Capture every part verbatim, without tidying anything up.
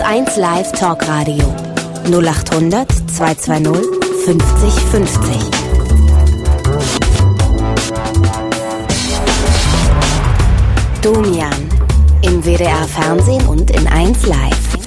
eins Live Talkradio null acht hundert zweihundertzweißig fünfzig fünfzig. Domian im W D R Fernsehen und in eins Live.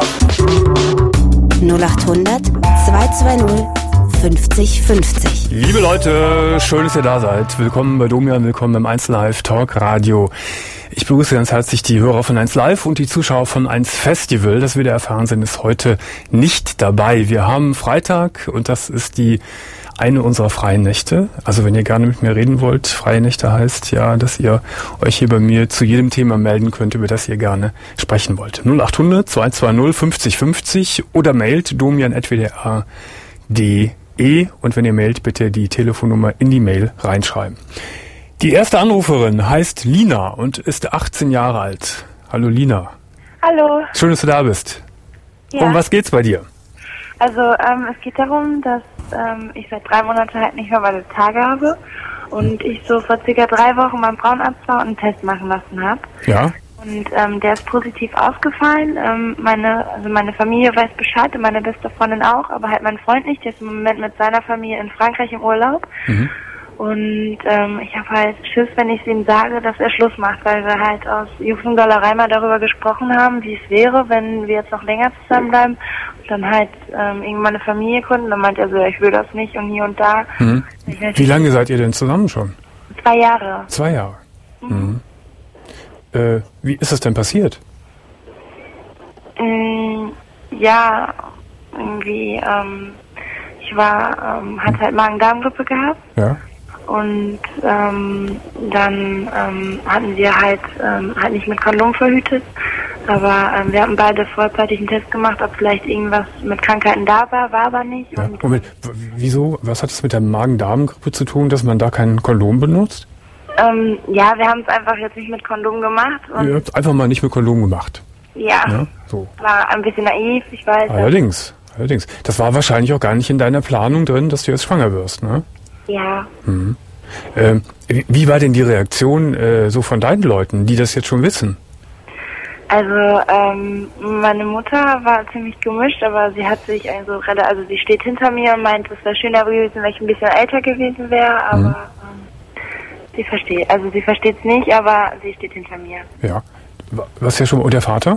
null acht hundert zweihundertzweißig fünfzig fünfzig. Liebe Leute, schön, dass ihr da seid. Willkommen bei Domian, willkommen beim eins Live Talk Radio. Ich begrüße ganz herzlich die Hörer von eins Live und die Zuschauer von eins Festival. Das W D R Fernsehen ist heute nicht dabei. Wir haben Freitag und das ist die eine unserer freien Nächte. Also wenn ihr gerne mit mir reden wollt, freie Nächte heißt ja, dass ihr euch hier bei mir zu jedem Thema melden könnt, über das ihr gerne sprechen wollt. null acht hundert zweihundertzweißig fünfzig fünfzig oder mailt domian at w d r punkt d e und wenn ihr mailt, bitte die Telefonnummer in die Mail reinschreiben. Die erste Anruferin heißt Lina und ist achtzehn Jahre alt. Hallo Lina. Hallo. Schön, dass du da bist. Ja. Um was geht's bei dir? Also ähm, es geht darum, dass ähm, ich seit drei Monaten halt nicht mehr meine Tage habe und ich so vor circa drei Wochen beim Frauenarzt war und einen Test machen lassen habe. Ja. Und ähm, der ist positiv aufgefallen. Ähm, meine, also meine Familie weiß Bescheid und meine beste Freundin auch, aber halt mein Freund nicht. Der ist im Moment mit seiner Familie in Frankreich im Urlaub. Mhm. Und ähm, ich habe halt Schiss, wenn ich es ihm sage, dass er Schluss macht, weil wir halt aus Jugendollerei mal darüber gesprochen haben, wie es wäre, wenn wir jetzt noch länger zusammenbleiben und dann halt ähm, irgendwann eine Familie gründen. Dann meint er so, ja, ich will das nicht und hier und da. Mhm. Wie lange seid ihr denn zusammen schon? Zwei Jahre. Zwei Jahre. Mhm. Mhm. Äh, wie ist das denn passiert? Ähm, ja, irgendwie, ähm, ich war, ähm, hatte halt Magen-Darm-Grippe gehabt. Ja. Und ähm, dann ähm, hatten wir halt, ähm, halt nicht mit Kondom verhütet, aber ähm, wir haben beide vorzeitig einen Test gemacht, ob vielleicht irgendwas mit Krankheiten da war, war aber nicht. Ja. Und Moment, wieso, was hat es mit der Magen-Darm-Grippe zu tun, dass man da kein Kondom benutzt? Ähm, ja, wir haben es einfach jetzt nicht mit Kondom gemacht. Und Ihr habt einfach mal nicht mit Kondom gemacht. ja, Ja, so. war ein bisschen naiv, ich weiß. Allerdings, allerdings. Das war wahrscheinlich auch gar nicht in deiner Planung drin, dass du jetzt schwanger wirst, ne? Ja. Mhm. Ähm, wie war denn die Reaktion äh, so von deinen Leuten, die das jetzt schon wissen? Also ähm, meine Mutter war ziemlich gemischt, aber sie hat sich also also sie steht hinter mir und meint, es wäre schöner gewesen, wenn ich ein bisschen älter gewesen wäre, aber mhm. ähm, sie versteht, also sie versteht es nicht, aber sie steht hinter mir. Ja, was ja schon und der Vater?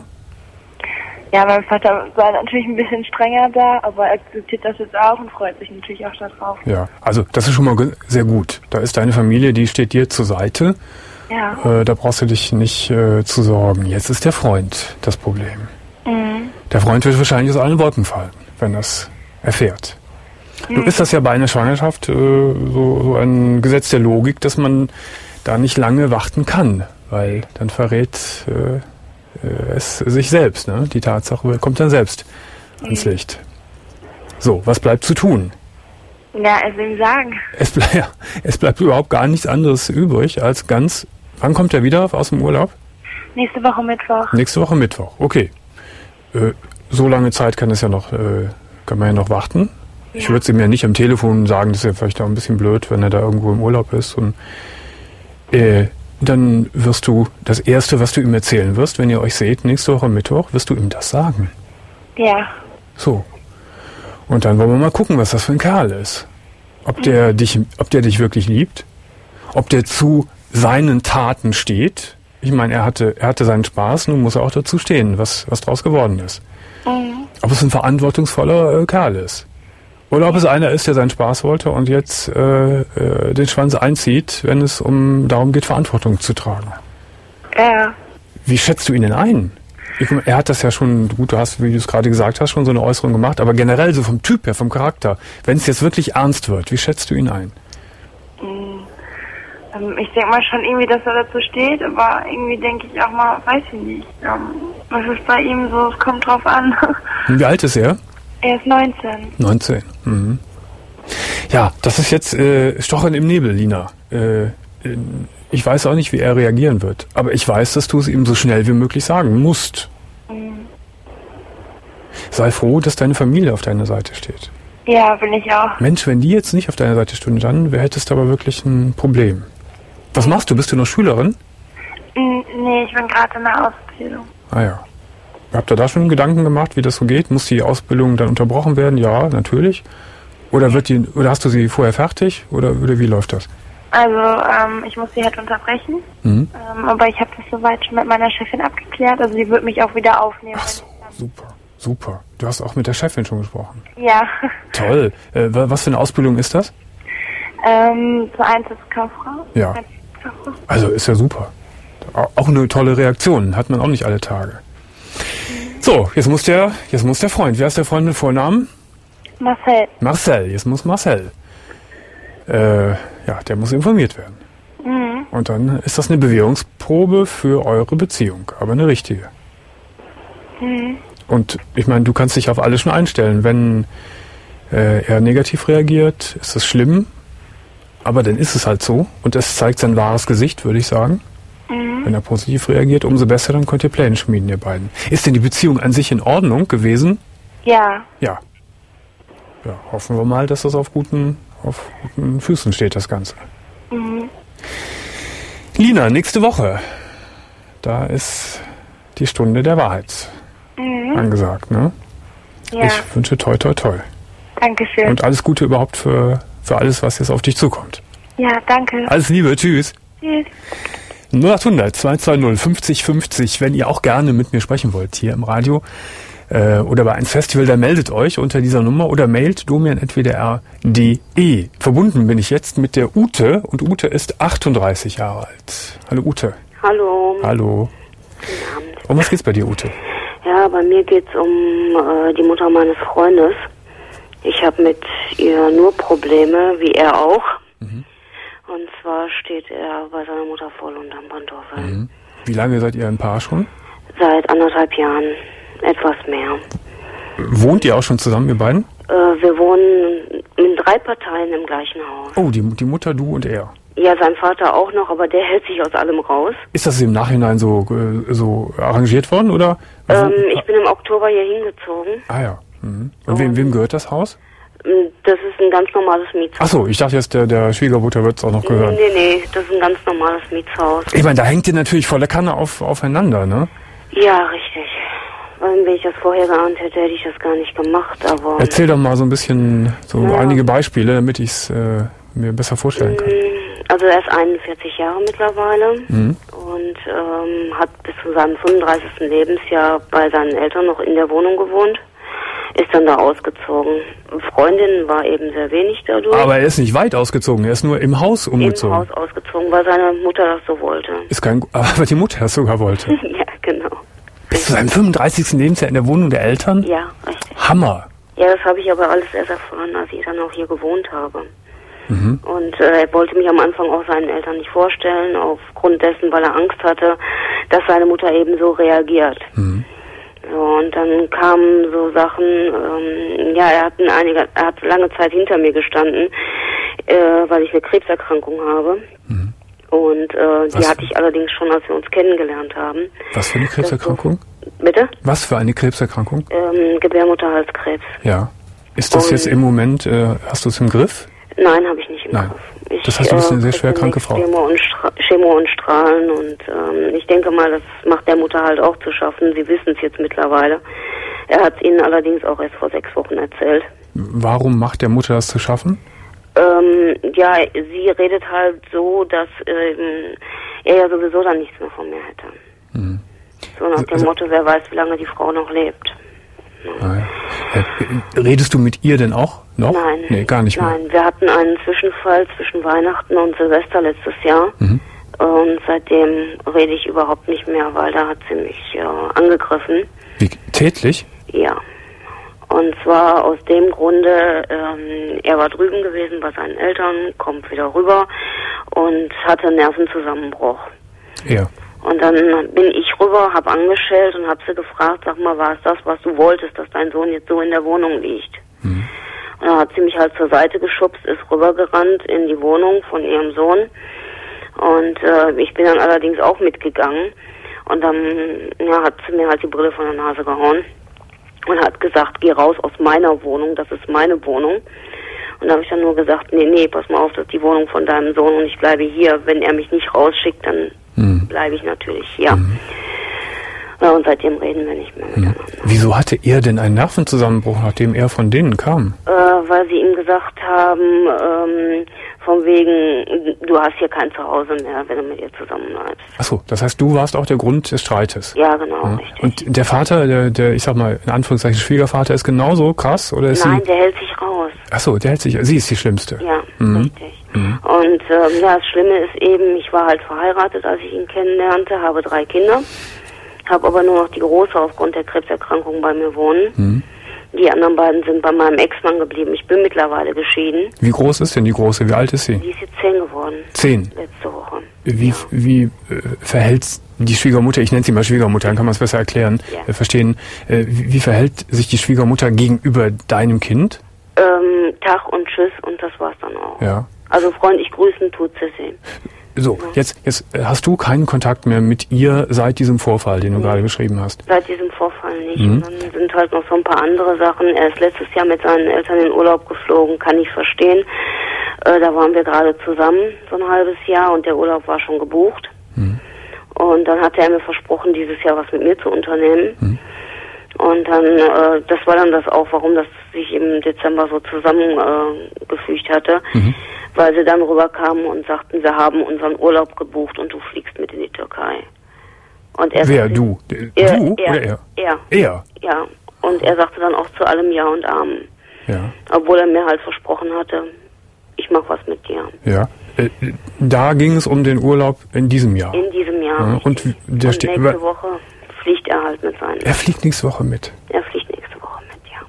Ja, mein Vater war natürlich ein bisschen strenger da, aber er akzeptiert das jetzt auch und freut sich natürlich auch darauf. Ja, also das ist schon mal sehr gut. Da ist deine Familie, die steht dir zur Seite. Ja. Äh, da brauchst du dich nicht äh, zu sorgen. Jetzt ist der Freund das Problem. Mhm. Der Freund wird wahrscheinlich aus allen Wolken fallen, wenn das erfährt. Mhm. Nun ist das ja bei einer Schwangerschaft äh, so, so ein Gesetz der Logik, dass man da nicht lange warten kann, weil dann verrät äh, es sich selbst, ne? Die Tatsache kommt dann selbst ans Licht. So, was bleibt zu tun? Ja, also ihm sagen. Es, ble- ja, es bleibt überhaupt gar nichts anderes übrig als ganz... Wann kommt er wieder aus dem Urlaub? Nächste Woche Mittwoch. Nächste Woche Mittwoch, okay. Äh, so lange Zeit kann es ja noch, äh, kann man ja noch warten. Ja. Ich würde es ihm ja nicht am Telefon sagen, das ist ja vielleicht auch ein bisschen blöd, wenn er da irgendwo im Urlaub ist. Und äh, dann wirst du, das Erste, was du ihm erzählen wirst, wenn ihr euch seht, nächste Woche Mittwoch, wirst du ihm das sagen. Ja. So. Und dann wollen wir mal gucken, was das für ein Kerl ist. Ob der mhm. dich, ob der dich wirklich liebt, ob der zu seinen Taten steht. Ich meine, er hatte, er hatte seinen Spaß, nun muss er auch dazu stehen, was, was draus geworden ist. Mhm. Ob es ein verantwortungsvoller äh, Kerl ist. Oder ob es einer ist, der seinen Spaß wollte und jetzt äh, äh, den Schwanz einzieht, wenn es um darum geht, Verantwortung zu tragen. Ja. Wie schätzt du ihn denn ein? Ich, er hat das ja schon, gut, du hast, wie du es gerade gesagt hast, schon so eine Äußerung gemacht, aber generell so vom Typ her, vom Charakter, wenn es jetzt wirklich ernst wird, wie schätzt du ihn ein? Ähm, ich denke mal schon irgendwie, dass er dazu steht, aber irgendwie denke ich auch mal, weiß ich nicht. Ähm, was ist bei ihm so, es kommt drauf an. Wie alt ist er? Er ist neunzehn. neunzehn. Mhm. Ja, das ist jetzt äh, Stochern im Nebel, Lina. Äh, ich weiß auch nicht, wie er reagieren wird. Aber ich weiß, dass du es ihm so schnell wie möglich sagen musst. Mhm. Sei froh, dass deine Familie auf deiner Seite steht. Ja, bin ich auch. Mensch, wenn die jetzt nicht auf deiner Seite stünden, dann hättest du aber wirklich ein Problem. Was machst du? Bist du noch Schülerin? Nee, ich bin gerade in der Ausbildung. Ah ja. Habt ihr da schon Gedanken gemacht, wie das so geht? Muss die Ausbildung dann unterbrochen werden? Ja, natürlich. Oder wird die, oder hast du sie vorher fertig? Oder, oder wie läuft das? Also ähm, ich muss sie halt unterbrechen. Mhm. Ähm, aber ich habe das soweit schon mit meiner Chefin abgeklärt. Also sie wird mich auch wieder aufnehmen. Ach so, super, super. Du hast auch mit der Chefin schon gesprochen. Ja. Toll. Äh, was für eine Ausbildung ist das? Ähm, zur Einzelkauffrau. Ja. Also ist ja super. Auch eine tolle Reaktion. Hat man auch nicht alle Tage. So, jetzt muss der, jetzt muss der Freund. Wer ist der Freund mit Vornamen? Marcel. Marcel, jetzt muss Marcel. Äh, ja, der muss informiert werden. Mhm. Und dann ist das eine Bewährungsprobe für eure Beziehung, aber eine richtige. Mhm. Und ich meine, du kannst dich auf alles schon einstellen. Wenn äh, er negativ reagiert, ist das schlimm, aber dann ist es halt so. Und es zeigt sein wahres Gesicht, würde ich sagen. Mhm. Wenn er positiv reagiert, umso besser, dann könnt ihr Pläne schmieden, ihr beiden. Ist denn die Beziehung an sich in Ordnung gewesen? Ja. Ja. Ja, hoffen wir mal, dass das auf guten, auf guten Füßen steht, das Ganze. Mhm. Lina, nächste Woche, da ist die Stunde der Wahrheit mhm. angesagt, ne? Ja. Ich wünsche toi toi toi. Dankeschön. Und alles Gute überhaupt für, für alles, was jetzt auf dich zukommt. Ja, danke. Alles Liebe, tschüss. Tschüss. null acht hundert zwei zwei null fünfzig fünfzig, wenn ihr auch gerne mit mir sprechen wollt hier im Radio äh, oder bei eins Festival, dann meldet euch unter dieser Nummer oder mailt domian at w d r punkt d e. Verbunden bin ich jetzt mit der Ute und Ute ist achtunddreißig Jahre alt. Hallo Ute. Hallo. Hallo. Guten Abend. Um was geht's bei dir, Ute? Ja, bei mir geht's um äh, die Mutter meines Freundes. Ich habe mit ihr nur Probleme, wie er auch. Mhm. Und zwar steht er bei seiner Mutter voll unterm Pantoffel. Mhm. Wie lange seid ihr ein Paar schon? Seit anderthalb Jahren, etwas mehr. Wohnt ihr auch schon zusammen, ihr beiden? Äh, wir wohnen in drei Parteien im gleichen Haus. Oh, die, die Mutter, du und er. Ja, sein Vater auch noch, aber der hält sich aus allem raus. Ist das im Nachhinein so, äh, so arrangiert worden, oder? Ähm, ich bin im Oktober hier hingezogen. Ah ja. Mhm. Und wem, wem gehört das Haus? Das ist ein ganz normales Mietshaus. Ach so, ich dachte jetzt, der, der Schwiegermutter wird es auch noch gehören. Nee, nee, das ist ein ganz normales Mietshaus. Ich meine, da hängt ihr natürlich volle Kanne auf, aufeinander, ne? Ja, richtig. Wenn ich das vorher geahnt hätte, hätte ich das gar nicht gemacht, aber... Erzähl doch mal so ein bisschen, so ja. einige Beispiele, damit ich es äh, mir besser vorstellen kann. Also er ist einundvierzig Jahre mittlerweile mhm. und ähm, hat bis zu seinem fünfunddreißigsten Lebensjahr bei seinen Eltern noch in der Wohnung gewohnt. Ist dann da ausgezogen. Freundin war eben sehr wenig dadurch. Aber er ist nicht weit ausgezogen, er ist nur im Haus umgezogen. Im Haus ausgezogen, weil seine Mutter das so wollte. Ist kein, aber die Mutter das sogar wollte. Ja, genau. Bis zu seinem fünfunddreißigsten Lebensjahr in der Wohnung der Eltern? Ja, richtig. Hammer. Ja, das habe ich aber alles erst erfahren, als ich dann auch hier gewohnt habe. Mhm. Und äh, er wollte mich am Anfang auch seinen Eltern nicht vorstellen, aufgrund dessen, weil er Angst hatte, dass seine Mutter eben so reagiert. Mhm. So, und dann kamen so Sachen, ähm, ja, er hat, einige, er hat lange Zeit hinter mir gestanden, äh, weil ich eine Krebserkrankung habe. Mhm. Und äh, die hatte ich allerdings schon, als wir uns kennengelernt haben. Was für eine Krebserkrankung? So, bitte? Was für eine Krebserkrankung? Ähm, Gebärmutterhalskrebs. Ja. Ist das und jetzt im Moment, äh, hast du es im Griff? Nein, habe ich nicht im Nein. Griff. Ich, das heißt, du bist eine sehr schwer kranke Frau. Chemo und, Stra- Chemo und Strahlen und ähm, ich denke mal, das macht der Mutter halt auch zu schaffen. Sie wissen es jetzt mittlerweile. Er hat es ihnen allerdings auch erst vor sechs Wochen erzählt. Warum macht der Mutter das zu schaffen? Ähm, ja, sie redet halt so, dass ähm, er ja sowieso dann nichts mehr von mir hätte. Mhm. So nach dem also, Motto, wer weiß, wie lange die Frau noch lebt. Ja. Redest du mit ihr denn auch noch? Nein. Nee, gar nicht mehr. Nein, wir hatten einen Zwischenfall zwischen Weihnachten und Silvester letztes Jahr. Mhm. Und seitdem rede ich überhaupt nicht mehr, weil da hat sie mich äh, angegriffen. Wie, tätlich? Ja. Und zwar aus dem Grunde, ähm, er war drüben gewesen bei seinen Eltern, kommt wieder rüber und hatte einen Nervenzusammenbruch. Ja. Und dann bin ich rüber, hab angeschellt und hab sie gefragt, sag mal, war es das, was du wolltest, dass dein Sohn jetzt so in der Wohnung liegt? Mhm. Und dann hat sie mich halt zur Seite geschubst, ist rübergerannt in die Wohnung von ihrem Sohn. Und äh, ich bin dann allerdings auch mitgegangen. Und dann ja, hat sie mir halt die Brille von der Nase gehauen und hat gesagt, geh raus aus meiner Wohnung, das ist meine Wohnung. Und da habe ich dann nur gesagt, nee, nee, pass mal auf, das ist die Wohnung von deinem Sohn und ich bleibe hier. Wenn er mich nicht rausschickt, dann mhm. bleibe ich natürlich hier. Mhm. Und Ja, und seitdem reden wir nicht mehr miteinander. Hm. Wieso hatte er denn einen Nervenzusammenbruch, nachdem er von denen kam? Äh, weil sie ihm gesagt haben, ähm, von wegen, du hast hier kein Zuhause mehr, wenn du mit ihr zusammenbleibst. Ach so, das heißt, du warst auch der Grund des Streites? Ja, genau, ja. richtig. Und der Vater, der, der, ich sag mal, in Anführungszeichen Schwiegervater, ist genauso krass? Oder ist Nein, sie... der hält sich raus. Ach so, der hält sich... Sie ist die Schlimmste? Ja, mhm. richtig. Mhm. Und ähm, ja, das Schlimme ist eben, ich war halt verheiratet, als ich ihn kennenlernte, habe drei Kinder, habe aber nur noch die Große aufgrund der Krebserkrankung bei mir wohnen. Mhm. Die anderen beiden sind bei meinem Ex-Mann geblieben. Ich bin mittlerweile geschieden. Wie groß ist denn die Große? Wie alt ist sie? Die ist jetzt zehn geworden. Zehn? Letzte Woche. Wie, ja. wie äh, verhält die Schwiegermutter, ich nenne sie mal Schwiegermutter, dann kann man es besser erklären, ja. äh, verstehen, äh, wie, wie verhält sich die Schwiegermutter gegenüber deinem Kind? Ähm, Tag und Tschüss und das war's dann auch. Ja. Also freundlich grüßen tut sie sehen. So, ja. jetzt, jetzt hast du keinen Kontakt mehr mit ihr seit diesem Vorfall, den du mhm. gerade beschrieben hast? Seit diesem Vorfall nicht. Mhm. Und dann sind halt noch so ein paar andere Sachen. Er ist letztes Jahr mit seinen Eltern in Urlaub geflogen, kann ich verstehen. Äh, da waren wir gerade zusammen, so ein halbes Jahr, und der Urlaub war schon gebucht. Mhm. Und dann hatte er mir versprochen, dieses Jahr was mit mir zu unternehmen. Mhm. Und dann, äh, das war dann das auch, warum das sich im Dezember so zusammengefügt äh, hatte. Mhm. Weil sie dann rüberkamen und sagten, wir haben unseren Urlaub gebucht und du fliegst mit in die Türkei. Und er Wer, sagte, du? Er, du er, oder er? Er. Er? Ja. Und er sagte dann auch zu allem Ja und Amen. Ja. Obwohl er mir halt versprochen hatte, ich mach was mit dir. Ja. Äh, da ging es um den Urlaub in diesem Jahr? In diesem Jahr. Ja. Und, der und nächste Woche fliegt er halt mit seinen... Er fliegt nächste Woche mit? Er fliegt nächste Woche mit, ja.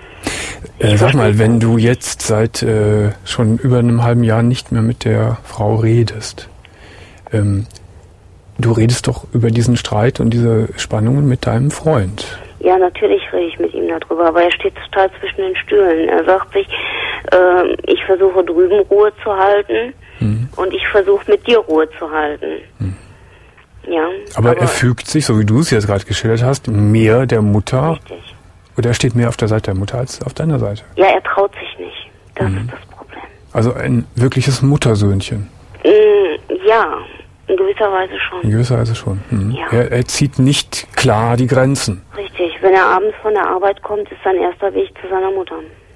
Äh, sag mal, wenn du jetzt seit äh, schon über einem halben Jahr nicht mehr mit der Frau redest, ähm, du redest doch über diesen Streit und diese Spannungen mit deinem Freund. Ja, natürlich rede ich mit ihm darüber, aber er steht total zwischen den Stühlen. Er sagt sich, äh, ich versuche drüben Ruhe zu halten hm. und ich versuche mit dir Ruhe zu halten. Hm. Ja. Aber, aber er fügt sich, so wie du es jetzt gerade geschildert hast, mehr der Mutter. Richtig. Oder er steht mehr auf der Seite der Mutter als auf deiner Seite. Ja, er traut sich nicht. Das mhm. ist das Problem. Also ein wirkliches Muttersöhnchen. Mm, ja, in gewisser Weise schon. In gewisser Weise schon. Mhm. Ja. Er, er zieht nicht klar die Grenzen. Richtig. Wenn er abends von der Arbeit kommt, ist sein erster Weg zu seiner Mutter.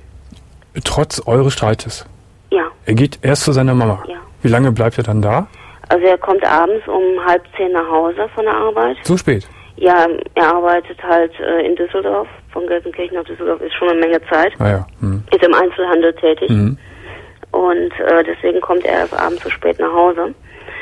Trotz eures Streites? Ja. Er geht erst zu seiner Mama? Ja. Wie lange bleibt er dann da? Also er kommt abends um halb zehn nach Hause von der Arbeit. So spät? Ja, er arbeitet halt äh, in Düsseldorf. Von Gelsenkirchen nach Düsseldorf ist schon eine Menge Zeit. Ah ja. Hm. Ist im Einzelhandel tätig. Mhm. Und äh, deswegen kommt er erst abends so spät nach Hause.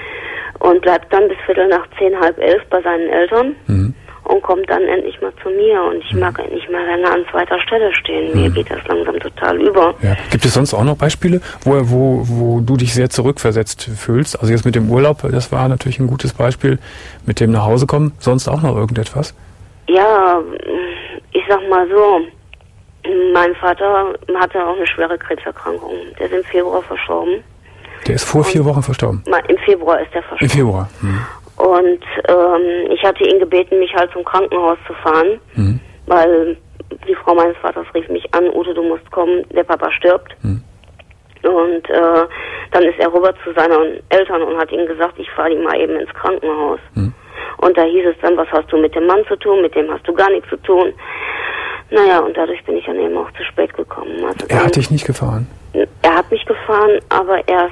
Und bleibt dann bis Viertel nach zehn, halb elf bei seinen Eltern. Mhm. Und kommt dann endlich mal zu mir. Und ich mag nicht mehr länger an zweiter Stelle stehen. Mir mhm. geht das langsam total über. Ja. Gibt es sonst auch noch Beispiele, wo, wo, wo du dich sehr zurückversetzt fühlst? Also jetzt mit dem Urlaub, das war natürlich ein gutes Beispiel. Mit dem nach Hause kommen, sonst auch noch irgendetwas? Ja, ich sag mal so, mein Vater hatte auch eine schwere Krebserkrankung. Der ist im Februar verstorben. Der ist vor Und vier Wochen verstorben? Im Februar ist der verstorben. Im Februar. Mhm. Und ähm, ich hatte ihn gebeten, mich halt zum Krankenhaus zu fahren, mhm. weil die Frau meines Vaters rief mich an, Ute, du musst kommen, der Papa stirbt. Mhm. Und äh, dann ist er rüber zu seinen Eltern und hat ihnen gesagt, ich fahre ihn mal eben ins Krankenhaus. Mhm. Und da hieß es dann, was hast du mit dem Mann zu tun, mit dem hast du gar nichts zu tun. Naja, und dadurch bin ich dann eben auch zu spät gekommen. Also er hat dich nicht gefahren? Er hat mich gefahren, aber erst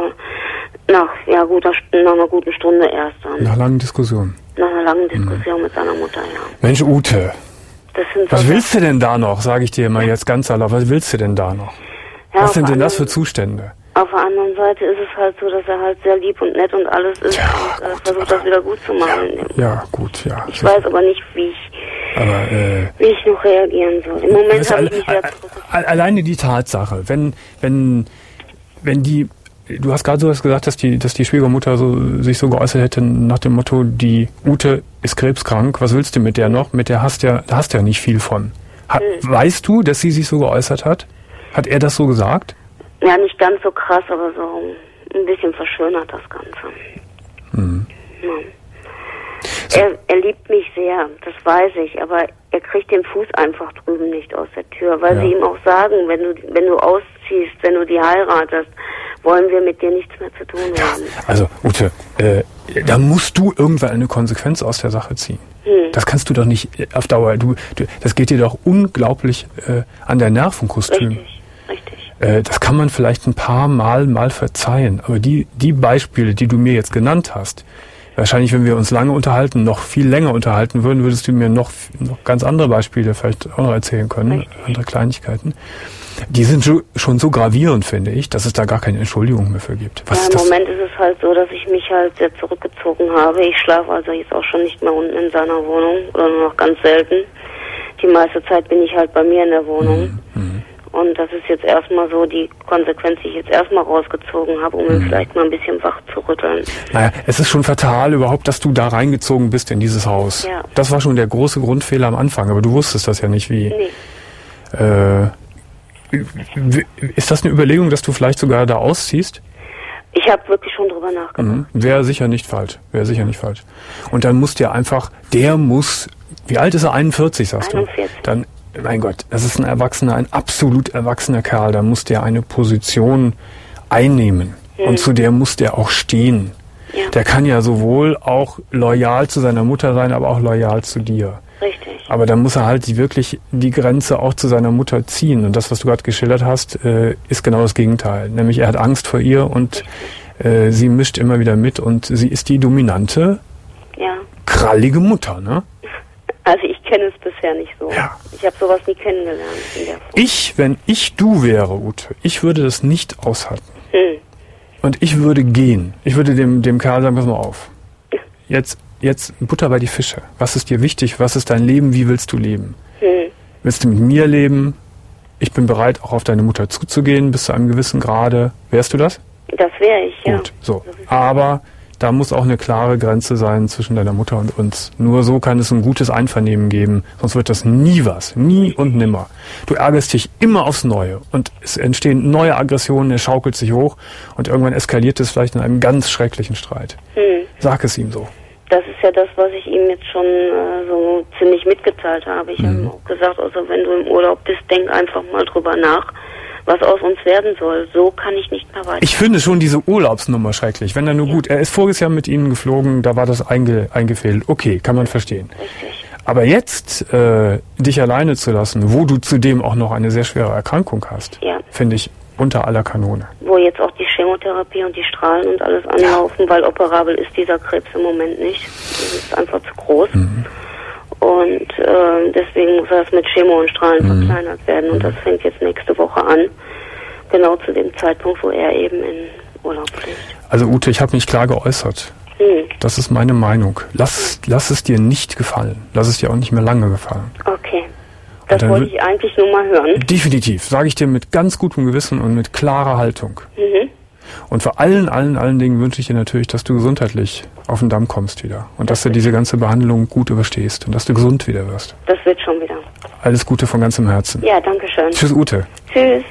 äh, nach, ja, guter, nach einer guten Stunde erst dann. Nach langen Diskussionen? Nach einer langen Diskussion mhm. mit seiner Mutter, ja. Mensch, Ute, das sind was willst du denn da noch, sage ich dir mal jetzt ganz allein, was willst du denn da noch? Ja, was sind denn das für Zustände? Auf der anderen Seite ist es halt so, dass er halt sehr lieb und nett und alles ist ja, und äh, gut, versucht das wieder gut zu machen. Ja, ja gut, ja. Ich weiß aber nicht, wie ich, aber, äh, wie ich noch reagieren soll. Im Moment habe ich mich sehr zurückgezogen. Alleine die Tatsache, wenn, wenn, wenn die, du hast gerade so was gesagt, dass die, dass die Schwiegermutter so, sich so geäußert hätte nach dem Motto, die Ute ist krebskrank, was willst du mit der noch? Mit der hast ja, da hast ja nicht viel von. Ha, hm. Weißt du, dass sie sich so geäußert hat? Hat er das so gesagt? Ja, nicht ganz so krass, aber so ein bisschen verschönert das Ganze. Mhm. Ja. So. Er, er liebt mich sehr, das weiß ich, aber er kriegt den Fuß einfach drüben nicht aus der Tür, weil ja. sie ihm auch sagen, wenn du wenn du ausziehst, wenn du die heiratest, wollen wir mit dir nichts mehr zu tun haben. Ja, also Ute, äh, da musst du irgendwann eine Konsequenz aus der Sache ziehen. Hm. Das kannst du doch nicht auf Dauer. Du, du, das geht dir doch unglaublich äh, an der Nervenkostüm. Richtig, richtig. Äh, das kann man vielleicht ein paar Mal mal verzeihen, aber die die Beispiele, die du mir jetzt genannt hast, wahrscheinlich, wenn wir uns lange unterhalten, noch viel länger unterhalten würden, würdest du mir noch, noch ganz andere Beispiele vielleicht auch noch erzählen können, richtig. Andere Kleinigkeiten. Die sind schon so gravierend, finde ich, dass es da gar keine Entschuldigung mehr für gibt. Was ja, ist im das? Moment ist es halt so, dass ich mich halt sehr zurückgezogen habe. Ich schlafe also jetzt auch schon nicht mehr unten in seiner Wohnung oder nur noch ganz selten. Die meiste Zeit bin ich halt bei mir in der Wohnung. Mhm. Und das ist jetzt erstmal so die Konsequenz, die ich jetzt erstmal rausgezogen habe, um ihn mhm. vielleicht mal ein bisschen wach zu rütteln. Naja, es ist schon fatal überhaupt, dass du da reingezogen bist in dieses Haus. Ja. Das war schon der große Grundfehler am Anfang, aber du wusstest das ja nicht wie. Nee. Äh, Ist das eine Überlegung, dass du vielleicht sogar da ausziehst? Ich habe wirklich schon drüber nachgedacht. Mhm. Wäre sicher nicht falsch. Wäre sicher nicht falsch. Und dann muss der einfach, der muss, wie alt ist er? einundvierzig, sagst einundvierzig. Du? Dann, mein Gott, das ist ein Erwachsener, ein absolut erwachsener Kerl. Da muss der eine Position einnehmen. Mhm. Und zu der muss der auch stehen. Ja. Der kann ja sowohl auch loyal zu seiner Mutter sein, aber auch loyal zu dir. Richtig. Aber dann muss er halt die, wirklich die Grenze auch zu seiner Mutter ziehen. Und das, was du gerade geschildert hast, äh, ist genau das Gegenteil. Nämlich er hat Angst vor ihr und äh, sie mischt immer wieder mit und sie ist die dominante, ja. krallige Mutter, ne? Also ich kenne es bisher nicht so. Ja. Ich habe sowas nie kennengelernt in der Form. Ich, wenn ich du wäre, Ute, ich würde das nicht aushalten. Hm. Und ich würde gehen. Ich würde dem, dem Kerl sagen, pass mal auf. Jetzt Jetzt Butter bei die Fische. Was ist dir wichtig? Was ist dein Leben? Wie willst du leben? Hm. Willst du mit mir leben? Ich bin bereit, auch auf deine Mutter zuzugehen, bis zu einem gewissen Grade. Wärst du das? Das wäre ich, ja. Gut, so. Aber da muss auch eine klare Grenze sein zwischen deiner Mutter und uns. Nur so kann es ein gutes Einvernehmen geben. Sonst wird das nie was. Nie und nimmer. Du ärgerst dich immer aufs Neue. Und es entstehen neue Aggressionen, er schaukelt sich hoch. Und irgendwann eskaliert es vielleicht in einem ganz schrecklichen Streit. Hm. Sag es ihm so. Das ist ja das, was ich ihm jetzt schon äh, so ziemlich mitgeteilt habe. Ich mhm. habe ihm auch gesagt, also wenn du im Urlaub bist, denk einfach mal drüber nach, was aus uns werden soll. So kann ich nicht mehr weiter. Ich finde schon diese Urlaubsnummer schrecklich. Wenn er nur ja. gut, er ist voriges Jahr mit Ihnen geflogen, da war das einge, eingefädelt. Okay, kann man verstehen. Richtig. Aber jetzt äh, dich alleine zu lassen, wo du zudem auch noch eine sehr schwere Erkrankung hast, ja. finde ich unter aller Kanone. Wo jetzt auch die Chemotherapie und die Strahlen und alles anlaufen, ja. weil operabel ist dieser Krebs im Moment nicht. Das ist einfach zu groß. Mhm. Und äh, deswegen muss das mit Chemo und Strahlen mhm. verkleinert werden. Und das fängt jetzt nächste Woche an. Genau zu dem Zeitpunkt, wo er eben in Urlaub fliegt. Also Ute, ich habe mich klar geäußert. Mhm. Das ist meine Meinung. Lass, mhm. lass es dir nicht gefallen. Lass es dir auch nicht mehr lange gefallen. Okay. Das wollte ich eigentlich nur mal hören. Definitiv, sage ich dir mit ganz gutem Gewissen und mit klarer Haltung. Mhm. Und vor allen, allen, allen Dingen wünsche ich dir natürlich, dass du gesundheitlich auf den Damm kommst wieder. Und das dass du diese ganze Behandlung gut überstehst und dass du gesund wieder wirst. Das wird schon wieder. Alles Gute von ganzem Herzen. Ja, danke schön. Tschüss, Ute. Tschüss.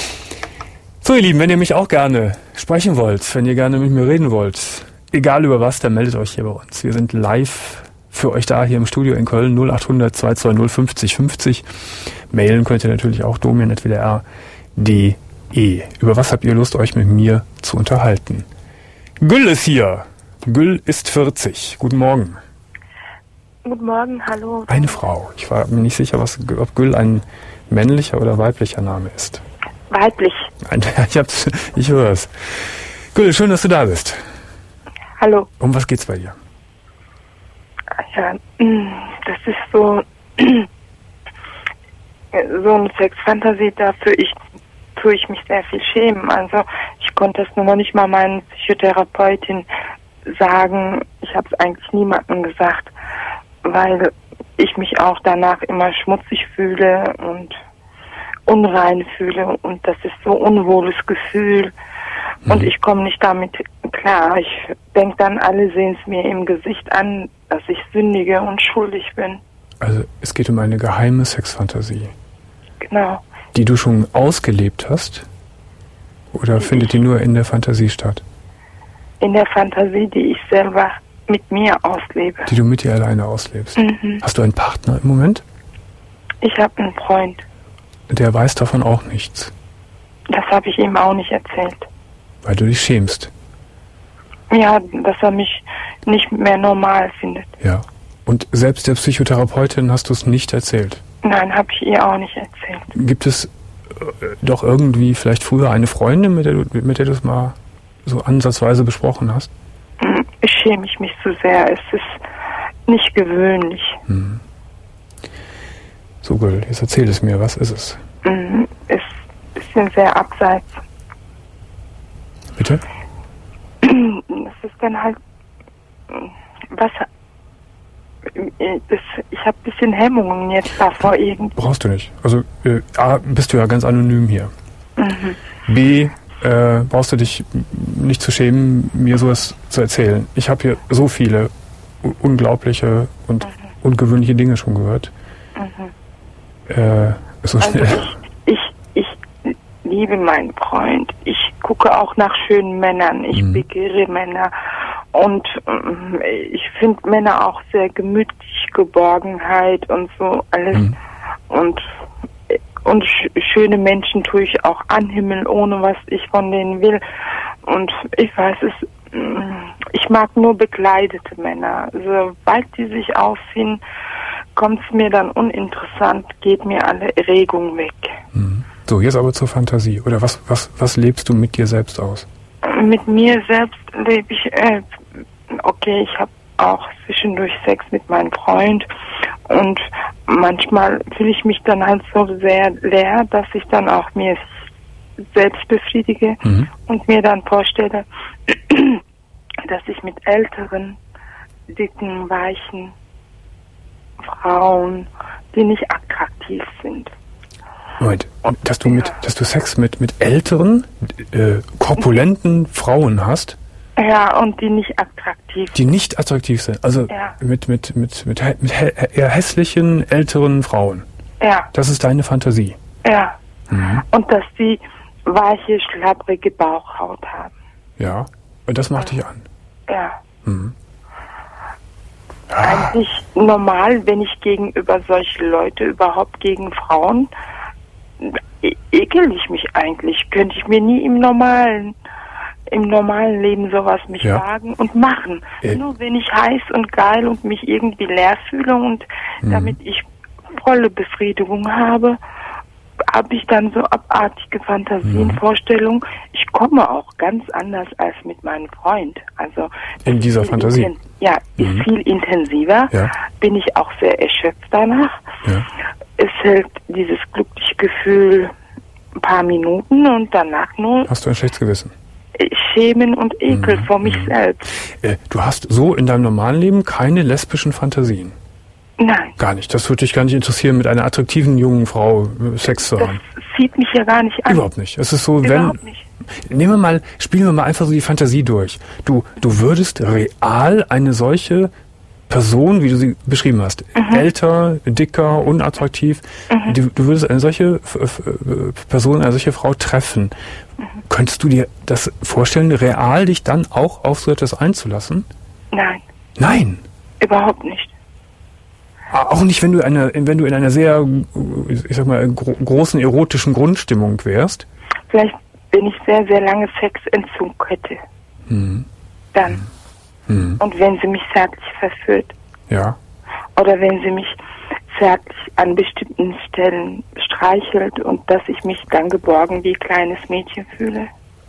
So, ihr Lieben, wenn ihr mich auch gerne sprechen wollt, wenn ihr gerne mit mir reden wollt, egal über was, dann meldet euch hier bei uns. Wir sind live für euch da hier im Studio in Köln, null acht hundert zwei zwei null fünfzig fünfzig. Mailen könnt ihr natürlich auch domian at w d r punkt d e. Über was habt ihr Lust, euch mit mir zu unterhalten? Gül ist hier. Gül ist vierzig. Guten Morgen. Guten Morgen, hallo. Eine Frau. Ich war mir nicht sicher, was, ob Gül ein männlicher oder weiblicher Name ist. Weiblich. Ich, hab's, ich höre es. Gül, schön, dass du da bist. Hallo. Um was geht's bei dir? Ja, das ist so, so eine Sexfantasie, dafür ich, tue ich mich sehr viel schämen. Also ich konnte das nur noch nicht mal meiner Psychotherapeutin sagen. Ich habe es eigentlich niemandem gesagt, weil ich mich auch danach immer schmutzig fühle und unrein fühle. Und das ist so ein unwohles Gefühl. Mhm. Und ich komme nicht damit klar. Ich denke dann, alle sehen es mir im Gesicht an, dass ich sündige und schuldig bin. Also es geht um eine geheime Sexfantasie. Genau. Die du schon ausgelebt hast? Oder die findet die nur in der Fantasie statt? In der Fantasie, die ich selber mit mir auslebe. Die du mit dir alleine auslebst. Mhm. Hast du einen Partner im Moment? Ich habe einen Freund. Der weiß davon auch nichts. Das habe ich ihm auch nicht erzählt. Weil du dich schämst. Ja, dass er mich nicht mehr normal findet. Ja. Und selbst der Psychotherapeutin hast du es nicht erzählt? Nein, habe ich ihr auch nicht erzählt. Gibt es äh, doch irgendwie vielleicht früher eine Freundin, mit der du mit der du es mal so ansatzweise besprochen hast? Ich schäme mich zu sehr. Es ist nicht gewöhnlich. Hm. So, Gül, jetzt erzähl es mir. Was ist es? Mhm. Es ist ein bisschen sehr abseits. Bitte? Das ist dann halt... Was... Das, ich habe ein bisschen Hemmungen jetzt davor irgendwie. Brauchst du nicht. Also äh, A, bist du ja ganz anonym hier. Mhm. B, äh, brauchst du dich nicht zu schämen, mir sowas zu erzählen. Ich habe hier so viele u- unglaubliche und mhm. ungewöhnliche Dinge schon gehört. Mhm. Äh, so also schnell. Ich, ich, ich liebe meinen Freund. Ich gucke auch nach schönen Männern. Ich mhm. begehre Männer. Und ähm, ich finde Männer auch sehr gemütlich, Geborgenheit und so alles. Mhm. Und und sch- schöne Menschen tue ich auch anhimmeln, ohne was ich von denen will. Und ich weiß es, ich mag nur bekleidete Männer. Sobald die sich ausziehen, kommt es mir dann uninteressant, geht mir alle Erregung weg. Mhm. So, jetzt aber zur Fantasie. Oder was, was, was lebst du mit dir selbst aus? Mit mir selbst lebe ich, äh, okay, ich habe auch zwischendurch Sex mit meinem Freund und manchmal fühle ich mich dann halt so sehr leer, dass ich dann auch mir selbst befriedige mhm. und mir dann vorstelle, dass ich mit älteren, dicken, weichen Frauen, die nicht attraktiv sind. Moment, dass du mit, dass du Sex mit, mit älteren, äh, korpulenten Frauen hast? Ja, und die nicht attraktiv Die nicht attraktiv sind. Also ja. mit, mit, mit, mit, mit, mit eher hässlichen, älteren Frauen. Ja. Das ist deine Fantasie. Ja. Mhm. Und dass die weiche, schlabbrige Bauchhaut haben. Ja. Und das macht ja. dich an. Ja. Mhm. Eigentlich normal, wenn ich gegenüber solche Leute, überhaupt gegen Frauen, e- ekel ich mich eigentlich. Könnte ich mir nie im normalen, im normalen Leben sowas mich ja. wagen und machen. Äh. Nur wenn ich heiß und geil und mich irgendwie leer fühle und mhm. damit ich volle Befriedigung habe, habe ich dann so abartige Fantasien, mhm. Vorstellungen. Ich komme auch ganz anders als mit meinem Freund. Also in dieser Fantasie? Inten- ja, ist mhm. viel intensiver. Ja. Bin ich auch sehr erschöpft danach. Ja. Es hält dieses glückliche Gefühl ein paar Minuten und danach nur Hast du ein schlechtes Gewissen? Schämen und Ekel mhm. vor mich mhm. selbst. Äh, du hast so in deinem normalen Leben keine lesbischen Fantasien? Nein. Gar nicht. Das würde dich gar nicht interessieren, mit einer attraktiven jungen Frau Sex zu haben. Das zieht mich ja gar nicht an. Überhaupt nicht. Es ist so, Überhaupt wenn... nicht. Nehmen wir mal, spielen wir mal einfach so die Fantasie durch. Du, du würdest real eine solche Person, wie du sie beschrieben hast, mhm. älter, dicker, unattraktiv, mhm. du, du würdest eine solche f- f- Person, eine solche Frau treffen. Mhm. Könntest du dir das vorstellen, real dich dann auch auf so etwas einzulassen? Nein. Nein. Überhaupt nicht. Auch nicht, wenn du eine, wenn du in einer sehr, ich sag mal, gro- großen erotischen Grundstimmung wärst? Vielleicht, wenn ich sehr, sehr lange Sexentzug hätte. Mhm. Dann. Mhm. Und wenn sie mich zärtlich verführt. Ja. Oder wenn sie mich zärtlich an bestimmten Stellen streichelt und dass ich mich dann geborgen wie kleines Mädchen fühle.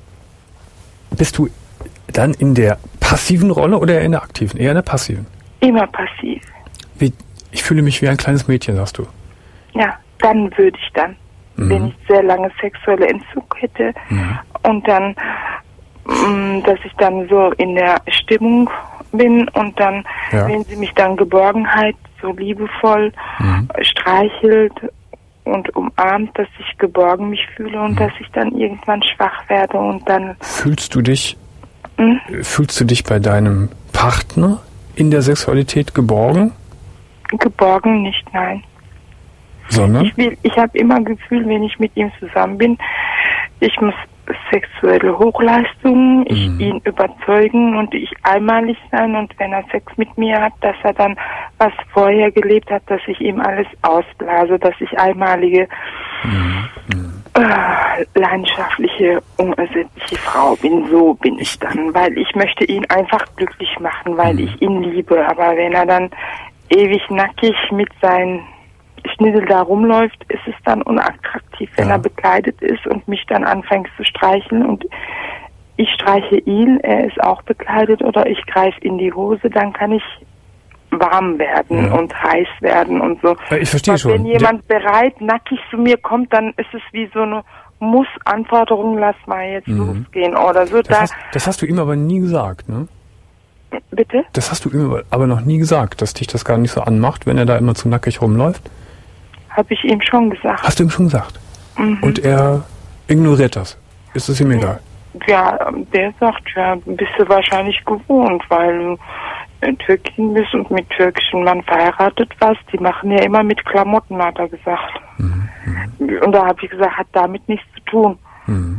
Bist du dann in der passiven Rolle oder in der aktiven? Eher in der passiven? Immer passiv. Wie, ich fühle mich wie ein kleines Mädchen, sagst du? Ja, dann würde ich dann, mhm. wenn ich sehr lange sexuelle Entzug hätte mhm. und dann, mh, dass ich dann so in der Stimmung bin und dann, ja. wenn sie mich dann Geborgenheit so liebevoll mhm. streichelt und umarmt, dass ich geborgen mich fühle und mhm. dass ich dann irgendwann schwach werde und dann... Fühlst du dich, hm? fühlst du dich bei deinem Partner in der Sexualität geborgen? Geborgen nicht, nein. Sondern? Ich will, ich habe immer Gefühl, wenn ich mit ihm zusammen bin, ich muss sexuelle Hochleistungen, ich Mhm. ihn überzeugen und ich einmalig sein und wenn er Sex mit mir hat, dass er dann was vorher gelebt hat, dass ich ihm alles ausblase, dass ich einmalige Mhm. äh, leidenschaftliche, unersättliche Frau bin. So bin ich dann, weil ich möchte ihn einfach glücklich machen, weil Mhm. ich ihn liebe. Aber wenn er dann ewig nackig mit seinen Schnitzel da rumläuft, ist es dann unattraktiv, wenn Ja. er bekleidet ist und mich dann anfängt zu streicheln und ich streiche ihn, er ist auch bekleidet oder ich greife in die Hose, dann kann ich warm werden Ja. und heiß werden und so. Ja, ich verstehe Aber schon. wenn jemand bereit nackig zu mir kommt, dann ist es wie so eine Muss-Anforderung, lass mal jetzt Mhm. losgehen oder so. Das Da, hast, das hast du ihm aber nie gesagt, ne? bitte? Das hast du ihm aber noch nie gesagt, dass dich das gar nicht so anmacht, wenn er da immer zu nackig rumläuft? Habe ich ihm schon gesagt. Hast du ihm schon gesagt? Mhm. Und er ignoriert das? Ist es ihm egal? Ja, der sagt, ja, bist du wahrscheinlich gewohnt, weil du in Türkin bist und mit türkischen Mann verheiratet warst. Die machen ja immer mit Klamotten, hat er gesagt. Mhm. Und da habe ich gesagt, hat damit nichts zu tun. Mhm.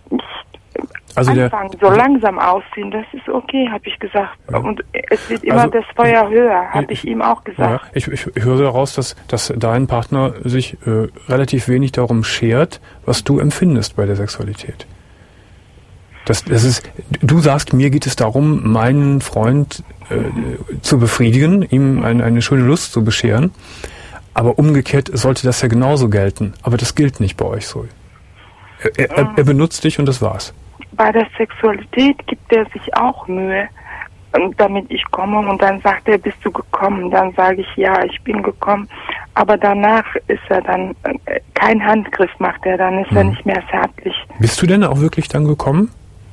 Also der, Anfangen, so langsam ausziehen, das ist okay, habe ich gesagt. Ja. Und es wird immer Also, das Feuer höher, habe ich- ich ihm auch ja, gesagt. ich, ich, ich höre daraus, dass, dass dein Partner sich äh, relativ wenig darum schert, was du empfindest bei der Sexualität. Das, das ist, du sagst, mir geht es darum, meinen Freund äh, zu befriedigen, ihm ein, eine schöne Lust zu bescheren. Aber umgekehrt sollte das ja genauso gelten. Aber das gilt nicht bei euch so. Er, er, er benutzt dich und das war's. Bei der Sexualität gibt er sich auch Mühe, und damit ich komme. Und dann sagt er, bist du gekommen? Dann sage ich, ja, ich bin gekommen. Aber danach ist er dann, äh, kein Handgriff macht er, dann ist er Mhm. nicht mehr zärtlich. Bist du denn auch wirklich dann gekommen?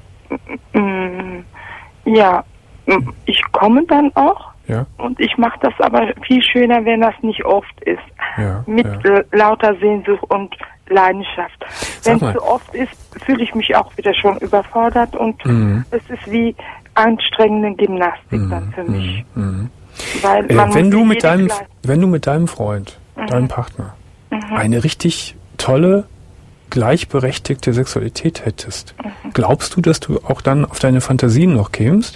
Mm, ja, mm, ich komme dann auch. Ja, Und ich mache das aber viel schöner, wenn das nicht oft ist. ja. Mit ja. äh, lauter Sehnsucht und Leidenschaft. Wenn mal. es zu oft ist, fühle ich mich auch wieder schon überfordert und Mhm. es ist wie anstrengende Gymnastik dann für mich. Mhm. Weil Äh, man wenn muss du sich mit jede deinem, Kleid- wenn du mit deinem Freund, deinem Partner, Mhm. eine richtig tolle, gleichberechtigte Sexualität hättest, Mhm. glaubst du, dass du auch dann auf deine Fantasien noch kämst?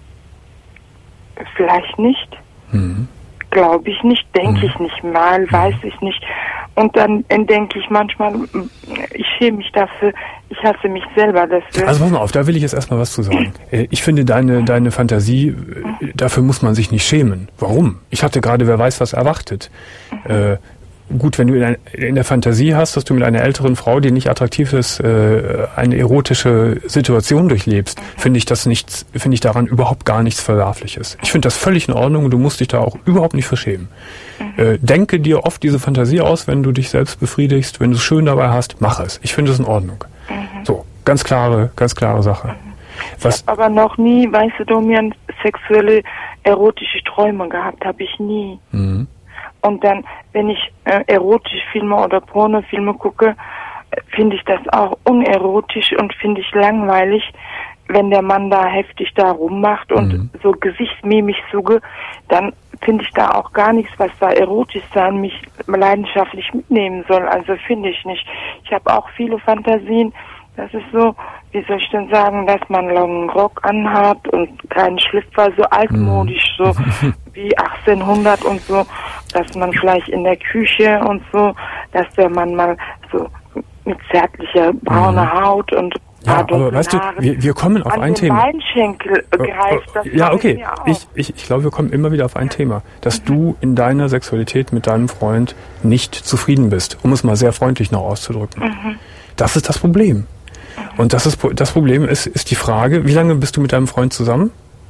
Vielleicht nicht. Mhm. Glaube ich nicht, denke Mhm. ich nicht mal, weiß ich nicht. Und dann äh, denke ich manchmal, mm, ich schäme mich dafür, ich hasse mich selber dafür. Also pass mal auf, da will ich jetzt erstmal was zu sagen. Äh, Ich finde deine, deine Fantasie, äh, dafür muss man sich nicht schämen. Warum? Ich hatte gerade, wer weiß, was erwartet. Äh, gut, wenn du in, ein, in der Fantasie hast, dass du mit einer älteren Frau, die nicht attraktiv ist, äh, eine erotische Situation durchlebst, finde ich das nichts, finde ich daran überhaupt gar nichts Verwerfliches. Ich finde das völlig in Ordnung und du musst dich da auch überhaupt nicht für schämen. Äh, denke dir oft diese Fantasie aus, wenn du dich selbst befriedigst, wenn du es schön dabei hast, mach es. Ich finde es in Ordnung. So, ganz klare, ganz klare Sache. Was, Aber noch nie, weißt du, Domian, sexuelle, erotische Träume gehabt habe ich nie. mhm. Und dann, wenn ich äh, erotische Filme oder Pornofilme gucke, äh, finde ich das auch unerotisch und finde ich langweilig, wenn der Mann da heftig da rummacht und Mhm. so Gesichtsmimik suche, dann finde ich da auch gar nichts, was da erotisch sein, mich leidenschaftlich mitnehmen soll. Also finde ich nicht. Ich habe auch viele Fantasien. Das ist so, wie soll ich denn sagen, dass man einen langen Rock anhat und keinen Schlüpfer, so altmodisch, so wie achtzehnhundert und so, dass man vielleicht in der Küche und so, dass der Mann mal so mit zärtlicher brauner Haut und Ja, paar aber dunklen weißt du, Haaren wir, wir kommen auf an ein den Thema. Beinschenkel Äh, greift. Das äh, ja, mache okay. mir auch. Ich, ich, ich glaube, wir kommen immer wieder auf ein Thema, dass du in deiner Sexualität mit deinem Freund nicht zufrieden bist, um es mal sehr freundlich noch auszudrücken. Mhm. Das ist das Problem. Und das ist das Problem ist, ist die Frage, wie lange bist du mit deinem Freund zusammen?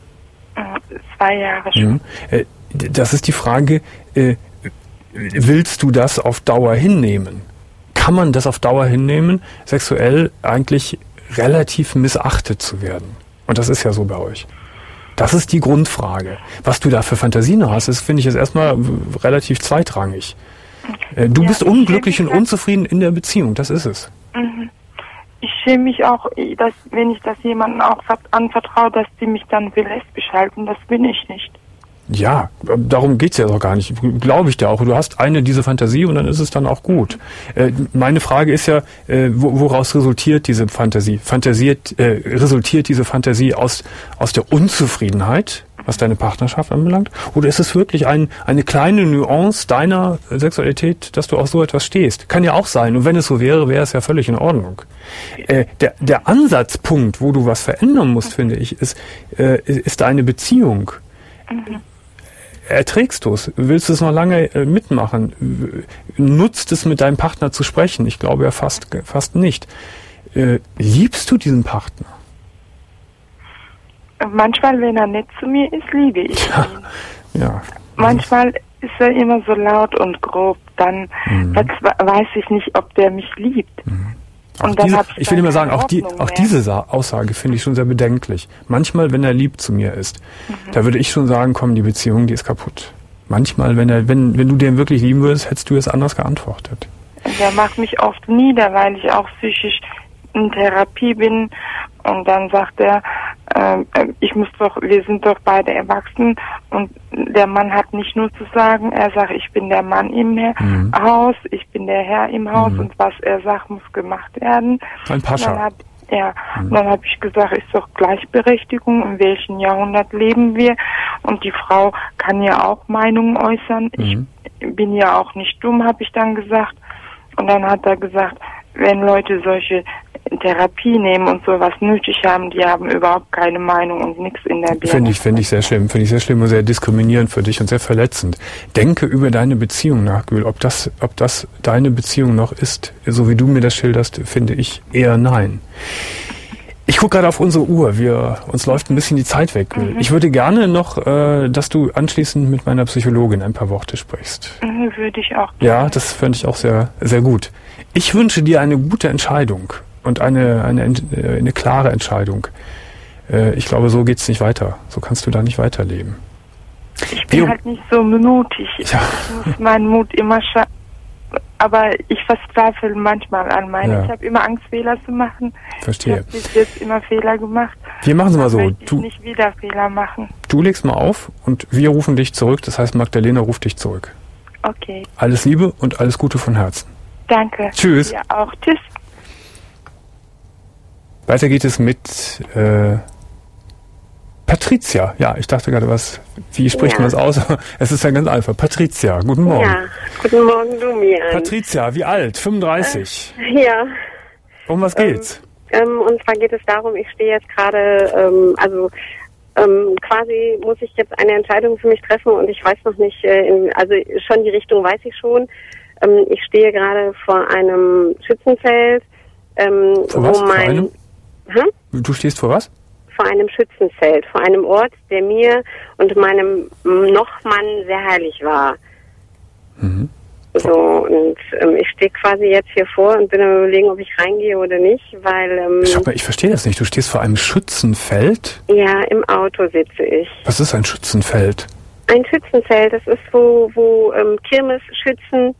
Äh, Zwei Jahre schon. Mhm. Äh, Das ist die Frage, äh, willst du das auf Dauer hinnehmen? Kann man das auf Dauer hinnehmen, sexuell eigentlich relativ missachtet zu werden? Und das ist ja so bei euch. Das ist die Grundfrage. Was du da für Fantasien hast, das finde ich jetzt erstmal relativ zweitrangig. Äh, Du Ja, bist ich unglücklich und denke, unzufrieden in der Beziehung, das ist es. Mhm. Ich schäme mich auch, dass, wenn ich das jemandem auch anvertraue, dass die mich dann für lesbisch halten. Das bin ich nicht. Ja, darum geht's ja doch gar nicht. Glaube ich dir auch. Du hast eine diese Fantasie und dann ist es dann auch gut. Äh, meine Frage ist ja, äh, woraus resultiert diese Fantasie? Fantasiert, äh, resultiert diese Fantasie aus, aus der Unzufriedenheit, was deine Partnerschaft anbelangt? Oder ist es wirklich ein, eine kleine Nuance deiner Sexualität, dass du auf so etwas stehst? Kann ja auch sein. Und wenn es so wäre, wäre es ja völlig in Ordnung. Äh, der, der Ansatzpunkt, wo du was verändern musst, finde ich, ist, äh, ist deine Beziehung. Mhm. Erträgst du es? Willst du es noch lange äh, mitmachen? Nutzt es, mit deinem Partner zu sprechen? Ich glaube ja fast, fast nicht. Äh, liebst du diesen Partner? Manchmal, wenn er nett zu mir ist, liebe ich ja. ihn. Ja. Manchmal ist er immer so laut und grob. Dann mhm. weiß ich nicht, ob der mich liebt. Mhm. Und dann diese, ich, ich will immer sagen, auch, die, auch diese Aussage finde ich schon sehr bedenklich. Manchmal, wenn er lieb zu mir ist, mhm. da würde ich schon sagen, komm, die Beziehung, die ist kaputt. Manchmal, wenn er, wenn, wenn du den wirklich lieben würdest, hättest du es anders geantwortet. Der macht mich oft nieder, weil ich auch psychisch in Therapie bin. Und dann sagt er, äh, ich muss doch, wir sind doch beide erwachsen und der Mann hat nicht nur zu sagen, er sagt, ich bin der Mann im mhm. Haus, ich bin der Herr im Haus mhm. und was er sagt, muss gemacht werden. Ein Pascha. Dann hab, ja, mhm. dann habe ich gesagt, ist doch Gleichberechtigung, in welchem Jahrhundert leben wir und die Frau kann ja auch Meinungen äußern. Mhm. Ich bin ja auch nicht dumm, habe ich dann gesagt. Und dann hat er gesagt, wenn Leute solche Therapie nehmen und sowas nötig haben, die haben überhaupt keine Meinung und nichts in der Birne. Finde ich, finde ich sehr schlimm. Finde ich sehr schlimm und sehr diskriminierend für dich und sehr verletzend. Denke über deine Beziehung nach, Gül. Ob das, ob das deine Beziehung noch ist, so wie du mir das schilderst, finde ich eher nein. Ich gucke gerade auf unsere Uhr. Wir, uns läuft ein bisschen die Zeit weg. Mhm. Ich würde gerne noch, äh, dass du anschließend mit meiner Psychologin ein paar Worte sprichst. Mhm, würde ich auch. Ja, das fände ich auch sehr, sehr gut. Ich wünsche dir eine gute Entscheidung und eine, eine, eine klare Entscheidung. Äh, ich glaube, so geht's nicht weiter. So kannst du da nicht weiterleben. Ich bin Wir, halt nicht so mutig. Ja. Ich muss meinen Mut immer scha- aber ich verzweifle manchmal an meinen. Ja. Ich habe immer Angst, Fehler zu machen. Verstehe. Ich habe bis jetzt immer Fehler gemacht. Wir machen es mal so. Ich du nicht wieder Fehler machen. Du legst mal auf und wir rufen dich zurück. Das heißt, Magdalena ruft dich zurück. Okay. Alles Liebe und alles Gute von Herzen. Danke. Tschüss. Ja, auch. Tschüss. Weiter geht es mit äh, Patricia. Ja, ich dachte gerade, was, wie spricht ja. man das aus? Es ist ja ganz einfach. Patricia, guten Morgen. Ja, guten Morgen, Domian. Patricia, wie alt? fünfunddreißig? Äh, ja. Um was geht's? Ähm, und zwar geht es darum, ich stehe jetzt gerade, ähm, also ähm, quasi muss ich jetzt eine Entscheidung für mich treffen und ich weiß noch nicht, äh, in, also schon die Richtung weiß ich schon. Ähm, ich stehe gerade vor einem Schützenfeld, ähm, vor was? wo mein... Vor einem? Hm? Du stehst vor was? Vor einem Schützenfeld, vor einem Ort, der mir und meinem Nochmann sehr heilig war. Mhm. So, und ähm, ich stehe quasi jetzt hier vor und bin am Überlegen, ob ich reingehe oder nicht, weil... Ähm, Schau mal, ich verstehe das nicht. Du stehst vor einem Schützenfeld? Ja, im Auto sitze ich. Was ist ein Schützenfeld? Ein Schützenfeld, das ist, wo, wo ähm, Kirmesschützen...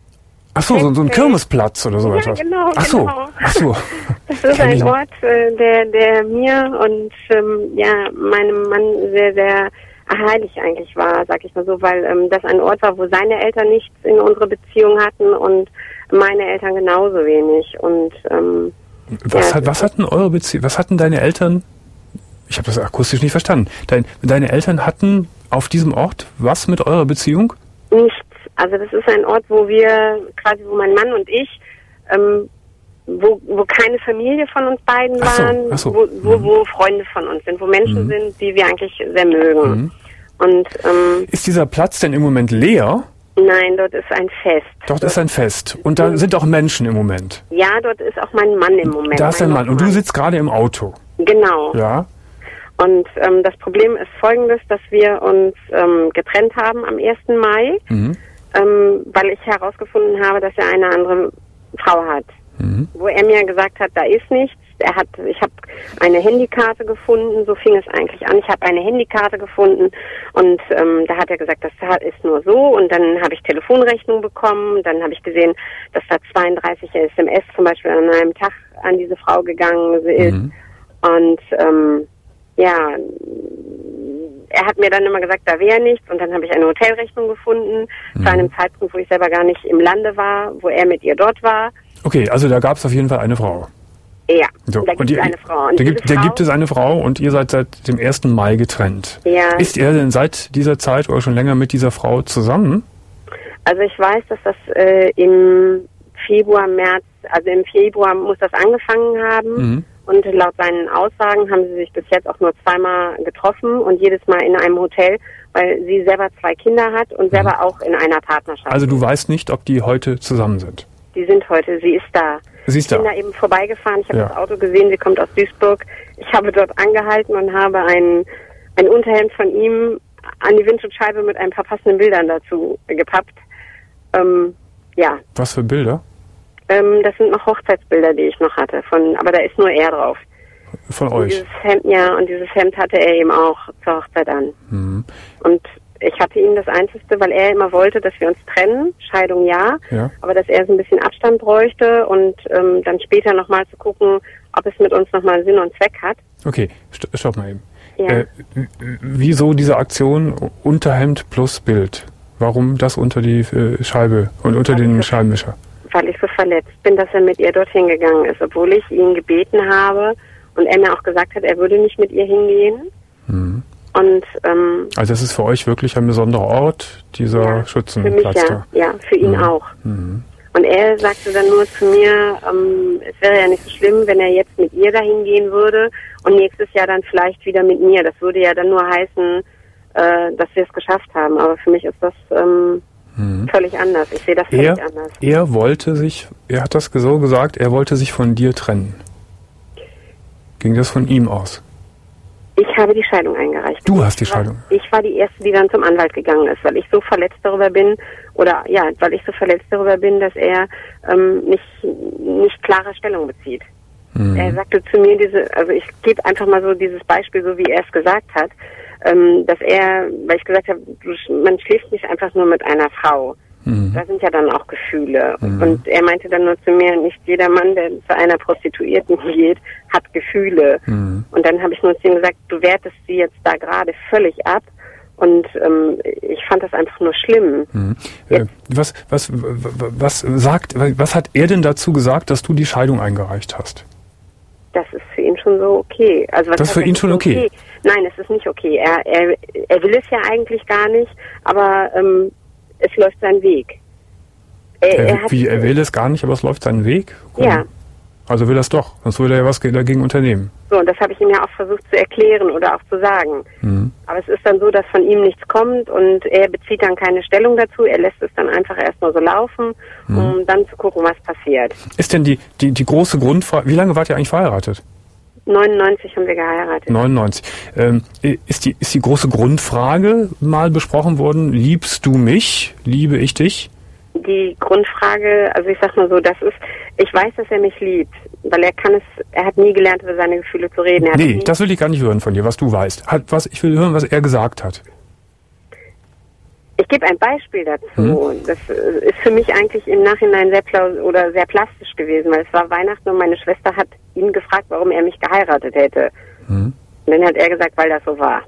Ach so, so, so ein Kirmesplatz oder so ja, etwas. Genau, Ach so, genau. ach so. Das ist ein Ort, äh, der, der mir und ähm, ja meinem Mann sehr, sehr heilig eigentlich war, sag ich mal so, weil ähm, das ein Ort war, wo seine Eltern nichts in unsere Beziehung hatten und meine Eltern genauso wenig. Und ähm, was, ja, hat, was hatten eure Beziehung? Was hatten deine Eltern? Ich habe das akustisch nicht verstanden. Dein, deine Eltern hatten auf diesem Ort was mit eurer Beziehung? Nichts. Also das ist ein Ort, wo wir quasi, wo mein Mann und ich, ähm, wo, wo keine Familie von uns beiden ach so, waren, ach so. wo, wo, mhm. wo Freunde von uns sind, wo Menschen mhm. sind, die wir eigentlich sehr mögen. Mhm. Und ähm, ist dieser Platz denn im Moment leer? Nein, dort ist ein Fest. Dort, dort ist ein Fest. Und da mhm. sind auch Menschen im Moment? Ja, dort ist auch mein Mann im Moment. Da ist dein Mann. Und du sitzt gerade im Auto? Genau. Ja. Und ähm, das Problem ist folgendes, dass wir uns ähm, getrennt haben am ersten Mai. Mhm. Ähm, weil ich herausgefunden habe, dass er eine andere Frau hat. Mhm. Wo er mir gesagt hat, da ist nichts. Er hat, ich habe eine Handykarte gefunden, so fing es eigentlich an. Ich habe eine Handykarte gefunden und ähm, da hat er gesagt, das ist nur so. Und dann habe ich Telefonrechnung bekommen. Dann habe ich gesehen, dass da zweiunddreißig S M S zum Beispiel an einem Tag an diese Frau gegangen ist. Mhm. Und ähm, ja, er hat mir dann immer gesagt, da wäre nichts. Und dann habe ich eine Hotelrechnung gefunden, mhm. zu einem Zeitpunkt, wo ich selber gar nicht im Lande war, wo er mit ihr dort war. Okay, also da gab es auf jeden Fall eine Frau. Ja, so, da gibt und es ihr, eine Frau. Und da, gibt, Frau, da gibt es eine Frau und ihr seid seit dem ersten Mai getrennt. Ja. Ist er denn seit dieser Zeit oder schon länger mit dieser Frau zusammen? Also ich weiß, dass das äh, im Februar, März, also im Februar muss das angefangen haben. Mhm. Und laut seinen Aussagen haben sie sich bis jetzt auch nur zweimal getroffen und jedes Mal in einem Hotel, weil sie selber zwei Kinder hat und selber mhm. auch in einer Partnerschaft. Also du weißt nicht, ob die heute zusammen sind? Die sind heute, sie ist da. Sie ist ich bin da. da eben vorbeigefahren, ich habe ja. das Auto gesehen, sie kommt aus Duisburg. Ich habe dort angehalten und habe ein, ein Unterhemd von ihm an die Windschutzscheibe mit ein paar passenden Bildern dazu gepappt. Ähm, ja. Was für Bilder? Ähm, das sind noch Hochzeitsbilder, die ich noch hatte, von, aber da ist nur er drauf. Von und euch? Dieses Hemd, ja, und dieses Hemd hatte er eben auch zur Hochzeit an. Mhm. Und ich hatte ihm das Einzige, weil er immer wollte, dass wir uns trennen, Scheidung ja, ja. aber dass er so ein bisschen Abstand bräuchte und ähm, dann später nochmal zu gucken, ob es mit uns nochmal Sinn und Zweck hat. Okay, st- stopp mal eben. Ja. Äh, wieso diese Aktion Unterhemd plus Bild? Warum das unter die äh, Scheibe und unter weil den so, Scheibenwischer? Weil ich so verletzt bin, dass er mit ihr dorthin gegangen ist, obwohl ich ihn gebeten habe und er mir auch gesagt hat, er würde nicht mit ihr hingehen. Mhm. Und, ähm, also das ist für euch wirklich ein besonderer Ort, dieser ja, Schützenplatz für mich, da? Ja, ja, für ihn mhm. auch. Mhm. Und er sagte dann nur zu mir, ähm, es wäre ja nicht so schlimm, wenn er jetzt mit ihr dahin gehen würde und nächstes Jahr dann vielleicht wieder mit mir. Das würde ja dann nur heißen, äh, dass wir es geschafft haben. Aber für mich ist das ähm, mhm. völlig anders. Ich sehe das völlig er, anders. Er wollte sich, er hat das so gesagt, er wollte sich von dir trennen. Ging das von ihm aus? Ich habe die Scheidung eingereicht. Du hast die ich war, Scheidung? Ich war die Erste, die dann zum Anwalt gegangen ist, weil ich so verletzt darüber bin, oder ja, weil ich so verletzt darüber bin, dass er ähm, nicht, nicht klare Stellung bezieht. Mhm. Er sagte zu mir diese, also ich gebe einfach mal so dieses Beispiel, so wie er es gesagt hat, ähm, dass er, weil ich gesagt habe, du, man schläft nicht einfach nur mit einer Frau. Mhm. Da sind ja dann auch Gefühle. Mhm. Und er meinte dann nur zu mir, nicht jeder Mann, der zu einer Prostituierten geht, hat Gefühle. Mhm. Und dann habe ich nur zu ihm gesagt, du wertest sie jetzt da gerade völlig ab. Und ähm, ich fand das einfach nur schlimm. Mhm. Äh, was, was, was sagt, was hat er denn dazu gesagt, dass du die Scheidung eingereicht hast? Das ist für ihn schon so okay. Also was das ist für ihn schon okay? okay? Nein, es ist nicht okay. Er, er, er will es ja eigentlich gar nicht, aber ähm, es läuft seinen Weg. Er, er, hat, wie, er will es gar nicht, aber es läuft seinen Weg? Komm. Ja. Also will er es doch, sonst würde er ja was dagegen unternehmen. So, und das habe ich ihm ja auch versucht zu erklären oder auch zu sagen. Mhm. Aber es ist dann so, dass von ihm nichts kommt und er bezieht dann keine Stellung dazu. Er lässt es dann einfach erstmal so laufen, mhm. um dann zu gucken, was passiert. Ist denn die, die, die große Grundfrage, wie lange wart ihr eigentlich verheiratet? neunundneunzig haben wir geheiratet. neunundneunzig. Ähm, ist, die, ist die große Grundfrage mal besprochen worden, liebst du mich, liebe ich dich? Die Grundfrage, also ich sag mal so, das ist, ich weiß, dass er mich liebt, weil er kann es, er hat nie gelernt, über seine Gefühle zu reden. Er nee, das will ich gar nicht hören von dir, was du weißt. Hat, was, ich will hören, was er gesagt hat. Ich gebe ein Beispiel dazu. Hm? Das ist für mich eigentlich im Nachhinein sehr pla- oder sehr plastisch gewesen, weil es war Weihnachten und meine Schwester hat ihn gefragt, warum er mich geheiratet hätte. Hm? Und dann hat er gesagt, weil das so war.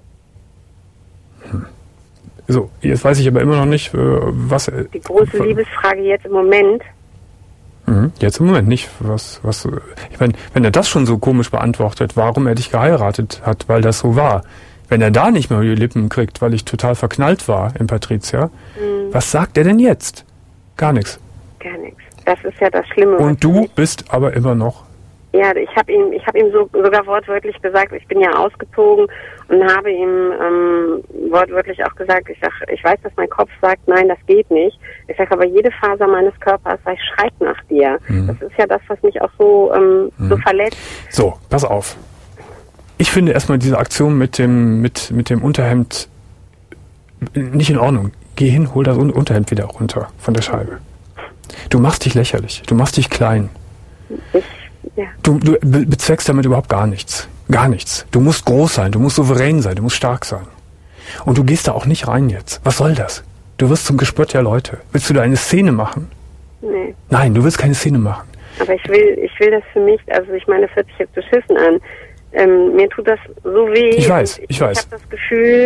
Hm. So, jetzt weiß ich aber immer noch nicht, was... Die große äh, Liebesfrage jetzt im Moment. Mhm, jetzt im Moment nicht. Was, was, ich meine, wenn er das schon so komisch beantwortet, warum er dich geheiratet hat, weil das so war. Wenn er da nicht mehr die Lippen kriegt, weil ich total verknallt war in Patricia, mhm. was sagt er denn jetzt? Gar nichts. Gar nichts. Das ist ja das Schlimme. Und du bist aber immer noch... Ja, ich habe ihm, ich habe ihm so, sogar wortwörtlich gesagt, ich bin ja ausgezogen und habe ihm ähm, wortwörtlich auch gesagt, ich sag, ich weiß, dass mein Kopf sagt, nein, das geht nicht. Ich sage, aber jede Faser meines Körpers, ich schreit nach dir. Mhm. Das ist ja das, was mich auch so ähm, mhm. so verletzt. So, pass auf. Ich finde erstmal diese Aktion mit dem mit mit dem Unterhemd nicht in Ordnung. Geh hin, hol das Unterhemd wieder runter von der Scheibe. Du machst dich lächerlich, du machst dich klein. Ich Ja. Du, du bezweckst damit überhaupt gar nichts. Gar nichts. Du musst groß sein, du musst souverän sein, du musst stark sein. Und du gehst da auch nicht rein jetzt. Was soll das? Du wirst zum Gespött der Leute. Willst du da eine Szene machen? Nee. Nein, du willst keine Szene machen. Aber ich will, ich will das für mich, also ich meine, das hört sich jetzt beschissen an. Ähm, mir tut das so weh. Ich weiß, ich, ich weiß. Ich habe das Gefühl,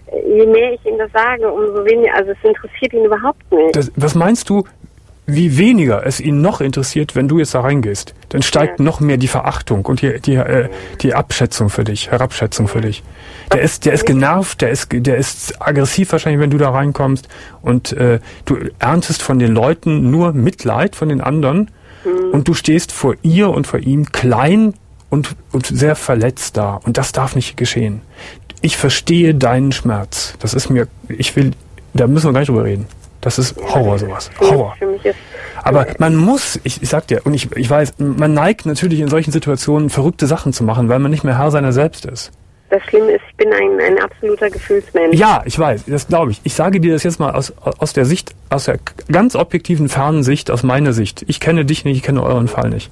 je mehr ich ihm das sage, umso weniger, also es interessiert ihn überhaupt nicht. Das, was meinst du, wie weniger es ihn noch interessiert, wenn du jetzt da reingehst? Dann steigt ja. noch mehr die Verachtung und die, die, äh, die Abschätzung für dich, Herabschätzung für dich. Der ist, der ist genervt, der ist, der ist aggressiv wahrscheinlich, wenn du da reinkommst und äh, du erntest von den Leuten nur Mitleid von den anderen mhm. und du stehst vor ihr und vor ihm klein und, und sehr verletzt da und das darf nicht geschehen. Ich verstehe deinen Schmerz. Das ist mir, ich will, da müssen wir gar nicht drüber reden. Das ist Horror, sowas. Horror. Aber man muss, ich, ich sag dir, und ich, ich weiß, man neigt natürlich in solchen Situationen verrückte Sachen zu machen, weil man nicht mehr Herr seiner selbst ist. Das Schlimme ist, ich bin ein, ein absoluter Gefühlsmensch. Ja, ich weiß, das glaube ich. Ich sage dir das jetzt mal aus, aus der Sicht, aus der ganz objektiven, fernen Sicht, aus meiner Sicht. Ich kenne dich nicht, ich kenne euren Fall nicht.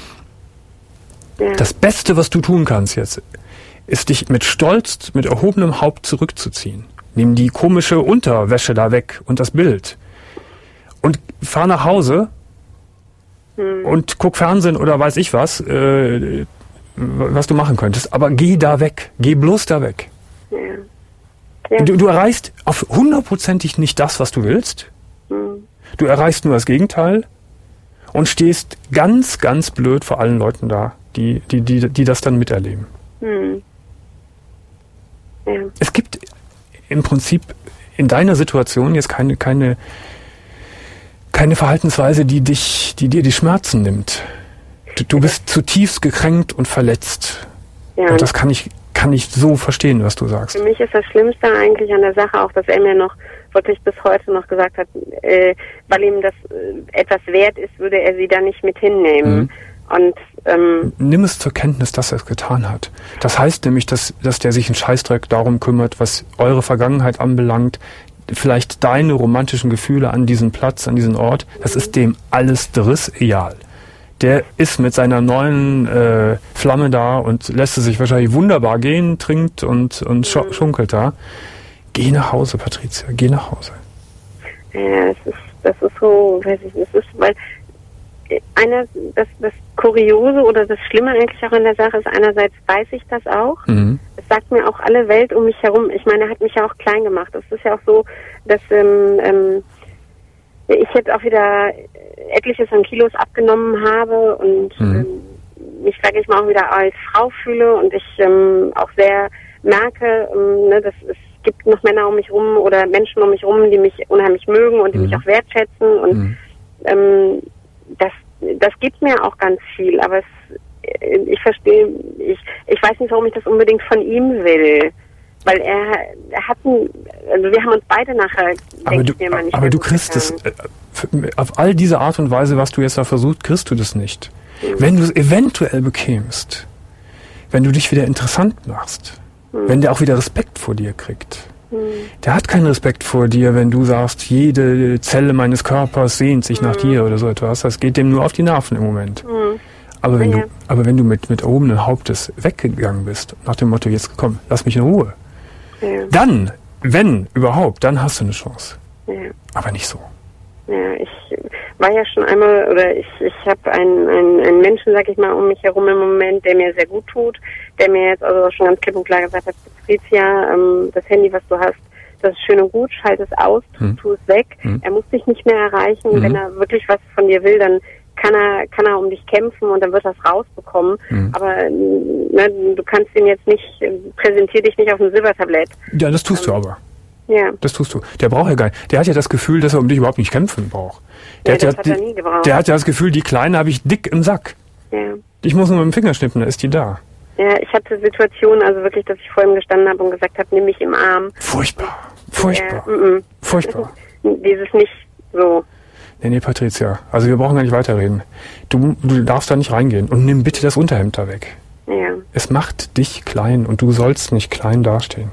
Ja. Das Beste, was du tun kannst jetzt, ist dich mit Stolz, mit erhobenem Haupt zurückzuziehen. Nimm die komische Unterwäsche da weg und das Bild. Und fahr nach Hause hm. und guck Fernsehen oder weiß ich was, äh, was du machen könntest. Aber geh da weg. Geh bloß da weg. Ja. Ja. Du, du erreichst auf hundertprozentig nicht das, was du willst. Hm. Du erreichst nur das Gegenteil und stehst ganz, ganz blöd vor allen Leuten da, die, die, die, die das dann miterleben. Hm. Ja. Es gibt im Prinzip in deiner Situation jetzt keine, keine, keine Verhaltensweise, die dich, die dir die Schmerzen nimmt. Du, du bist zutiefst gekränkt und verletzt. Ja. Und das kann ich, kann ich so verstehen, was du sagst. Für mich ist das Schlimmste eigentlich an der Sache auch, dass er mir noch wirklich bis heute noch gesagt hat, äh, weil ihm das äh, etwas wert ist, würde er sie da nicht mit hinnehmen. Mhm. Und, ähm, nimm es zur Kenntnis, dass er es getan hat. Das heißt nämlich, dass, dass der sich einen Scheißdreck darum kümmert, was eure Vergangenheit anbelangt, vielleicht deine romantischen Gefühle an diesen Platz, an diesen Ort, das ist dem alles driss egal. Der ist mit seiner neuen äh, Flamme da und lässt es sich wahrscheinlich wunderbar gehen, trinkt und, und sch- schunkelt da. Geh nach Hause, Patricia, geh nach Hause. Ja, es ist, das ist so, weiß ich nicht, es ist, weil einer, das, das Kuriose oder das Schlimme eigentlich auch an der Sache ist, einerseits weiß ich das auch. Mhm. Es sagt mir auch alle Welt um mich herum. Ich meine, er hat mich ja auch klein gemacht. Es ist ja auch so, dass ähm, ähm, ich jetzt auch wieder etliches an Kilos abgenommen habe und mhm. ähm, mich, sage ich mal, auch wieder als Frau fühle und ich ähm, auch sehr merke, ähm, ne, dass es gibt noch Männer um mich rum oder Menschen um mich rum, die mich unheimlich mögen und die mhm. mich auch wertschätzen und mhm. ähm, das, das gibt mir auch ganz viel, aber es, ich verstehe, ich, ich weiß nicht, warum ich das unbedingt von ihm will, weil er, er hat, ein, also wir haben uns beide nachher, aber du, ich mir mal nicht aber du kriegst es, auf all diese Art und Weise, was du jetzt da versuchst, kriegst du das nicht. Mhm. Wenn du es eventuell bekämst, wenn du dich wieder interessant machst, mhm. wenn der auch wieder Respekt vor dir kriegt. Der hat keinen Respekt vor dir, wenn du sagst, jede Zelle meines Körpers sehnt sich mhm. nach dir oder so etwas. Das geht dem nur auf die Nerven im Moment. Mhm. Aber wenn ja. du, aber wenn du mit, mit erhobenen Hauptes weggegangen bist, nach dem Motto, jetzt komm, lass mich in Ruhe. Ja. Dann, wenn überhaupt, dann hast du eine Chance. Ja. Aber nicht so. Ja, ich war ja schon einmal, oder ich, ich habe einen, einen, einen Menschen, sag ich mal, um mich herum im Moment, der mir sehr gut tut, der mir jetzt also schon ganz klipp und klar gesagt hat, Patricia, ähm, das Handy, was du hast, das ist schön und gut, schalt es aus, tu, hm. tu es weg. Hm. Er muss dich nicht mehr erreichen. Hm. Wenn er wirklich was von dir will, dann kann er, kann er um dich kämpfen und dann wird er es rausbekommen. Hm. Aber ne, du kannst ihn jetzt nicht, präsentier dich nicht auf einem Silbertablett. Ja, das tust ähm, du aber. Ja. Das tust du. Der braucht ja gar nicht. Der hat ja das Gefühl, dass er um dich überhaupt nicht kämpfen braucht. Der, ja, hat, das ja, hat er nie gebraucht. Der hat ja das Gefühl, die Kleine habe ich dick im Sack. Ja. Ich muss nur mit dem Finger schnippen, dann ist die da. Ja, ich hatte Situationen, also wirklich, dass ich vor ihm gestanden habe und gesagt habe, nimm mich im Arm. Furchtbar. Furchtbar. Ja, m -m. Furchtbar. Dieses nicht so. Nee, nee, Patricia. Also wir brauchen gar nicht weiterreden. Du, du darfst da nicht reingehen. Und nimm bitte das Unterhemd da weg. Ja. Es macht dich klein und du sollst nicht klein dastehen.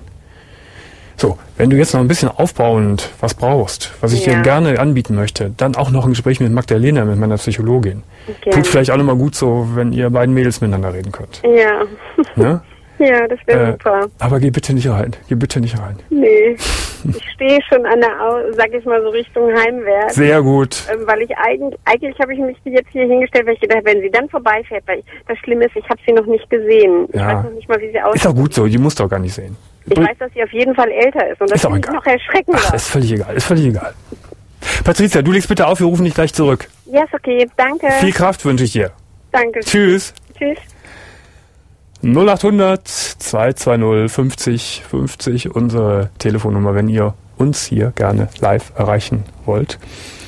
So, wenn du jetzt noch ein bisschen aufbauend was brauchst, was ich ja. dir gerne anbieten möchte, dann auch noch ein Gespräch mit Magdalena, mit meiner Psychologin. Okay. Tut vielleicht auch nochmal gut so, wenn ihr beiden Mädels miteinander reden könnt. Ja. Ne? Ja, das wäre äh, super. Aber geh bitte nicht rein. Geh bitte nicht rein. Nee. Ich stehe schon an der, Au- sag ich mal so, Richtung Heimwärts. Sehr gut. Ähm, weil ich eigentlich, eigentlich habe ich mich jetzt hier hingestellt, weil ich gedacht, wenn sie dann vorbeifährt, weil ich, das Schlimme ist, ich habe sie noch nicht gesehen. Ich ja. weiß noch nicht mal, wie sie aussieht. Ist doch gut so, die musst du auch gar nicht sehen. Ich weiß, dass sie auf jeden Fall älter ist und das ist noch erschreckender. Ach, ist völlig egal, ist völlig egal. Patricia, du legst bitte auf, wir rufen dich gleich zurück. Ja, ist okay, danke. Viel Kraft wünsche ich dir. Danke. Tschüss. Tschüss. null acht hundert zwei zwei null fünfzig fünfzig, unsere Telefonnummer, wenn ihr uns hier gerne live erreichen wollt.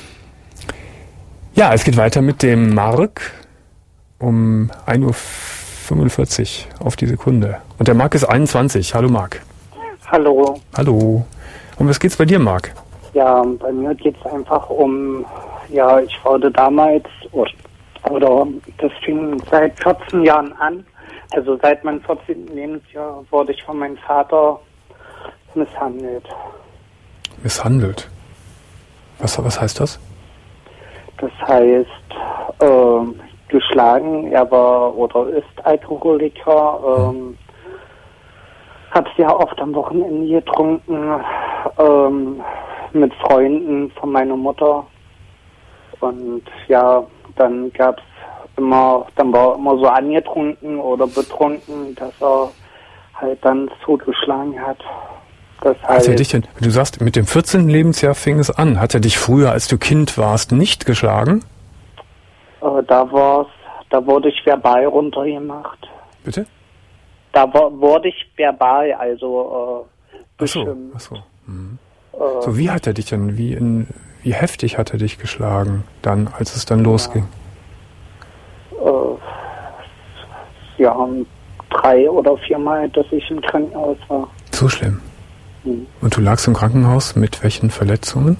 Ja, es geht weiter mit dem Mark um ein Uhr fünfundvierzig auf die Sekunde. Und der Mark ist einundzwanzig. Hallo Mark. Hallo. Hallo. Um was geht's bei dir, Mark? Ja, bei mir geht's einfach um, ja, ich wurde damals, oder, oder das fing seit vierzehn Jahren an. Also seit meinem vierzehnten Lebensjahr wurde ich von meinem Vater misshandelt. Misshandelt? Was, was heißt das? Das heißt, äh, geschlagen, er war oder ist Alkoholiker, ähm, hat sehr oft am Wochenende getrunken, ähm, mit Freunden von meiner Mutter. Und ja, dann gab's immer, dann war er immer so angetrunken oder betrunken, dass er halt dann zugeschlagen hat. Das heißt, hat er dich denn, du sagst, mit dem vierzehnten Lebensjahr fing es an. Hat er dich früher, als du Kind warst, nicht geschlagen? Äh, da war's, da wurde ich verbal runtergemacht. Bitte? Da war, wurde ich verbal, also äh, bestimmt. Ach so, ach so. Mhm. Äh, so, wie hat er dich denn, wie in, wie heftig hat er dich geschlagen, dann, als es dann losging? Äh, ja, drei oder viermal, dass ich im Krankenhaus war. So schlimm? Mhm. Und du lagst im Krankenhaus mit welchen Verletzungen?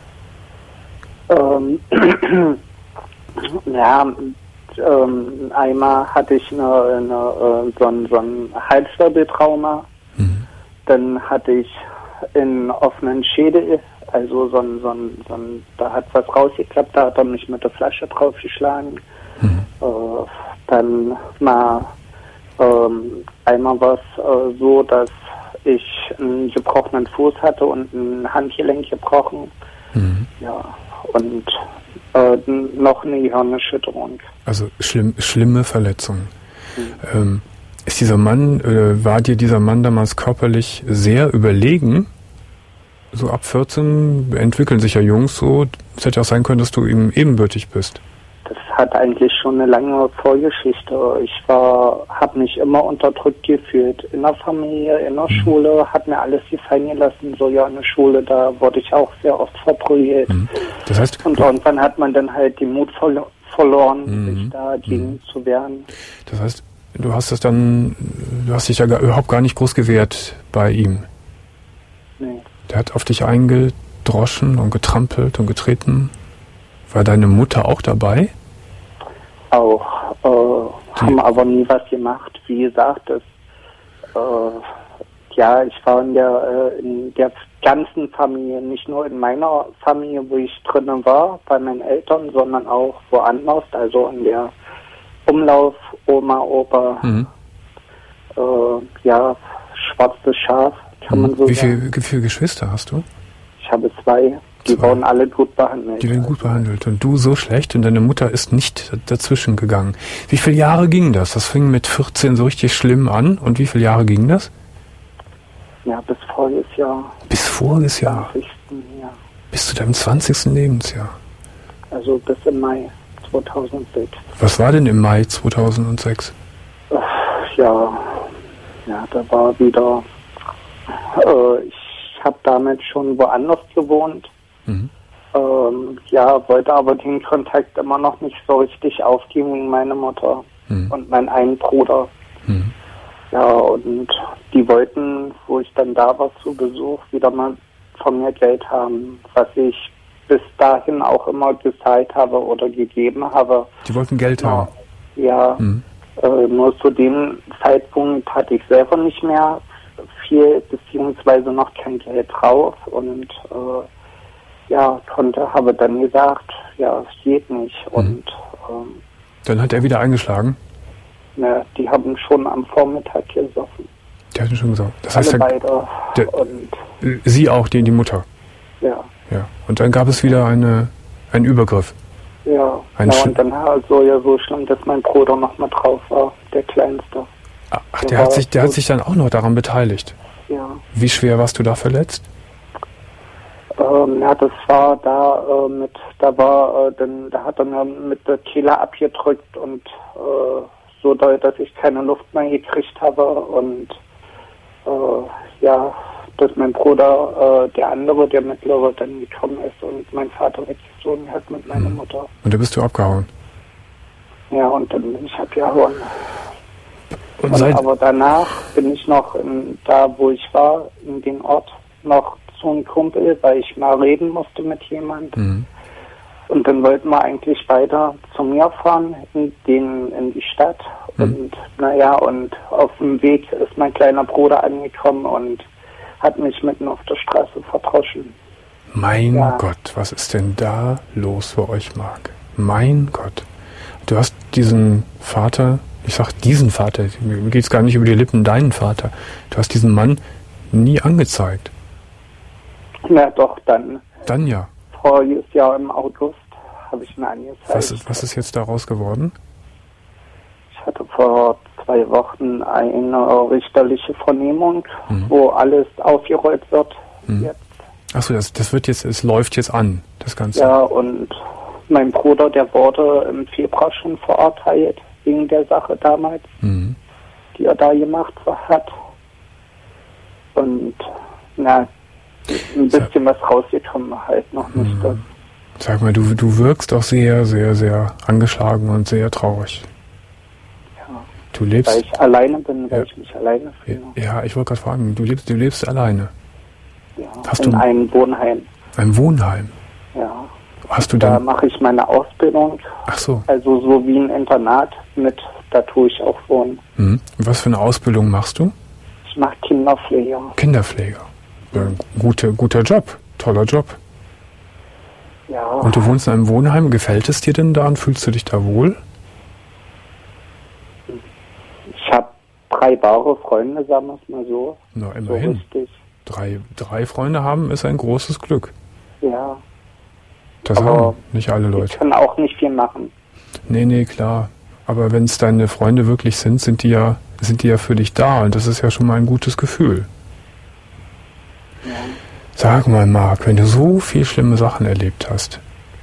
Ähm, ja, ähm, einmal hatte ich eine, eine, so ein, so ein Halswirbeltrauma. Mhm. Dann hatte ich einen offenen Schädel, also so ein, so ein, so ein, da hat was rausgeklappt, da hat er mich mit der Flasche draufgeschlagen. Mhm. Äh, dann mal ähm, einmal war es äh, so, dass ich einen gebrochenen Fuß hatte und ein Handgelenk gebrochen. Mhm. Ja, und äh, noch eine Gehirnerschütterung. Also schlimm, schlimme Verletzungen. Mhm. Ähm, ist dieser Mann, äh, war dir dieser Mann damals körperlich sehr überlegen? So ab vierzehn entwickeln sich ja Jungs so. Es hätte auch sein können, dass du ihm ebenbürtig bist. Das hat eigentlich schon eine lange Vorgeschichte. Ich war, habe mich immer unterdrückt gefühlt. In der Familie, in der mhm. Schule, hat mir alles gefallen gelassen. So ja, in der Schule, da wurde ich auch sehr oft verprügelt. Mhm. Das heißt, und irgendwann hat man dann halt den Mut verlo- verloren, mhm. sich dagegen mhm. zu wehren. Das heißt, du hast es dann, du hast dich ja gar, überhaupt gar nicht groß gewehrt bei ihm. Nee. Der hat auf dich eingedroschen und getrampelt und getreten. War deine Mutter auch dabei? Auch, äh, haben aber nie was gemacht. Wie gesagt, das, äh, ja, ich war in der, äh, in der ganzen Familie, nicht nur in meiner Familie, wo ich drinnen war, bei meinen Eltern, sondern auch woanders, also in der Umlauf, Oma, Opa, mhm. äh, ja, schwarzes Schaf, kann mhm. man so wie sagen. Viel, wie viele Geschwister hast du? Ich habe zwei. Die Zwei. wurden alle gut behandelt. Die werden gut behandelt. Und du so schlecht und deine Mutter ist nicht dazwischen gegangen. Wie viele Jahre ging das? Das fing mit vierzehn so richtig schlimm an. Und wie viele Jahre ging das? Ja, bis voriges Jahr. Bis voriges Jahr? zwanzigsten Jahr. Bis zu deinem zwanzigsten Lebensjahr? Also bis im Mai zweitausendsechs. Was war denn im Mai zweitausendsechs? Ja, ja, da war wieder, äh, ich habe damals schon woanders gewohnt. Mhm. Ähm, ja, wollte aber den Kontakt immer noch nicht so richtig aufgeben wegen meiner Mutter mhm. und meinen einen Bruder. Mhm. Ja, und die wollten, wo ich dann da war zu Besuch, wieder mal von mir Geld haben, was ich bis dahin auch immer gezahlt habe oder gegeben habe. Die wollten Geld ja, haben? Ja, mhm. äh, nur zu dem Zeitpunkt hatte ich selber nicht mehr viel, beziehungsweise noch kein Geld drauf und äh, ja, konnte, habe dann gesagt, ja, es geht nicht. Mhm. Und ähm, dann hat er wieder eingeschlagen? Ne, die haben schon am Vormittag gesoffen. Die hatten schon gesagt. Das Alle heißt, beide. Der, und sie auch, die, die Mutter? Ja. Ja. Und dann gab es wieder eine, einen Übergriff? Ja, Ein ja Sch- und dann also ja so schlimm, dass mein Bruder noch mal drauf war, der Kleinste. Ach, der, der hat sich, der hat sich dann auch noch daran beteiligt? Ja. Wie schwer warst du da verletzt? Ähm, ja, das war da äh, mit, da war, äh, dann, da hat er mir mit der Kehle abgedrückt und äh, so doll, dass ich keine Luft mehr gekriegt habe und äh, ja, dass mein Bruder, äh, der andere, der mittlere, dann gekommen ist und mein Vater weggezogen hat mit meiner hm. Mutter. Und da bist du abgehauen? Ja, und dann bin ich abgehauen. Und und seit aber danach bin ich noch in, da, wo ich war, in den Ort noch zu einem Kumpel, weil ich mal reden musste mit jemand. Mhm. Und dann wollten wir eigentlich weiter zu mir fahren, in, den, in die Stadt. Mhm. Und naja, und auf dem Weg ist mein kleiner Bruder angekommen und hat mich mitten auf der Straße verdroschen. Mein ja. Gott, was ist denn da los bei euch, Marc? Mein Gott. Du hast diesen Vater, ich sag diesen Vater, mir geht's gar nicht über die Lippen, deinen Vater. Du hast diesen Mann nie angezeigt. Na doch, dann. Dann ja. Voriges Jahr im August habe ich mir angezeigt. Was ist, was ist jetzt daraus geworden? Ich hatte vor zwei Wochen eine richterliche Vernehmung, mhm. wo alles aufgerollt wird. Mhm. Jetzt. Achso, das, das wird jetzt, es läuft jetzt an, das Ganze. Ja, und mein Bruder, der wurde im Februar schon verurteilt, wegen der Sache damals, mhm. die er da gemacht hat. Und, na, ein bisschen was rausgekommen halt noch nicht. Mhm. Sag mal, du, du wirkst auch sehr, sehr, sehr angeschlagen und sehr traurig. Ja. Du lebst... Weil ich alleine bin, weil ja. ich mich alleine fühle. Ja, ich wollte gerade fragen, du lebst, du lebst alleine. Ja, Hast in du einem Wohnheim. Ein Wohnheim? Ja. Hast du Da dann... mache ich meine Ausbildung. Ach so. Also so wie ein Internat mit, da tue ich auch wohnen. Mhm. Was für eine Ausbildung machst du? Ich mache Kinderpflege. Kinderpfleger. Ja, gute, guter Job, toller Job. Ja. Und du wohnst in einem Wohnheim, gefällt es dir denn da und fühlst du dich da wohl? Ich habe drei wahre Freunde, sagen wir es mal so. Na, immerhin. So richtig. Drei, drei Freunde haben ist ein großes Glück. Ja. Das Aber haben nicht alle Leute. Ich kann auch nicht viel machen. Nee, nee, klar. Aber wenn es deine Freunde wirklich sind, sind die ja, sind die ja für dich da. Und das ist ja schon mal ein gutes Gefühl. Ja. Sag mal, Marc, wenn du so viel schlimme Sachen erlebt hast,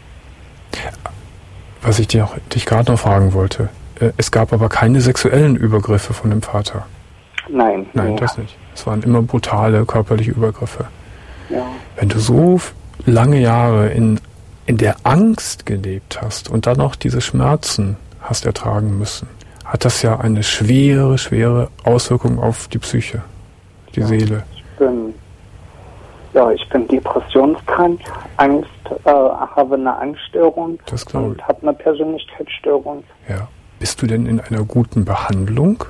was ich dir auch, dich gerade noch fragen wollte, äh, es gab aber keine sexuellen Übergriffe von dem Vater. Nein. Nein, nee. das nicht. Es waren immer brutale körperliche Übergriffe. Ja. Wenn du so lange Jahre in, in der Angst gelebt hast und dann noch diese Schmerzen hast ertragen müssen, hat das ja eine schwere, schwere Auswirkung auf die Psyche, die ja, Seele. Ich bin, ja, ich bin depressionskrank, Angst, äh, habe eine Angststörung Das glaube und ich. habe eine Persönlichkeitsstörung. Ja. Bist du denn in einer guten Behandlung?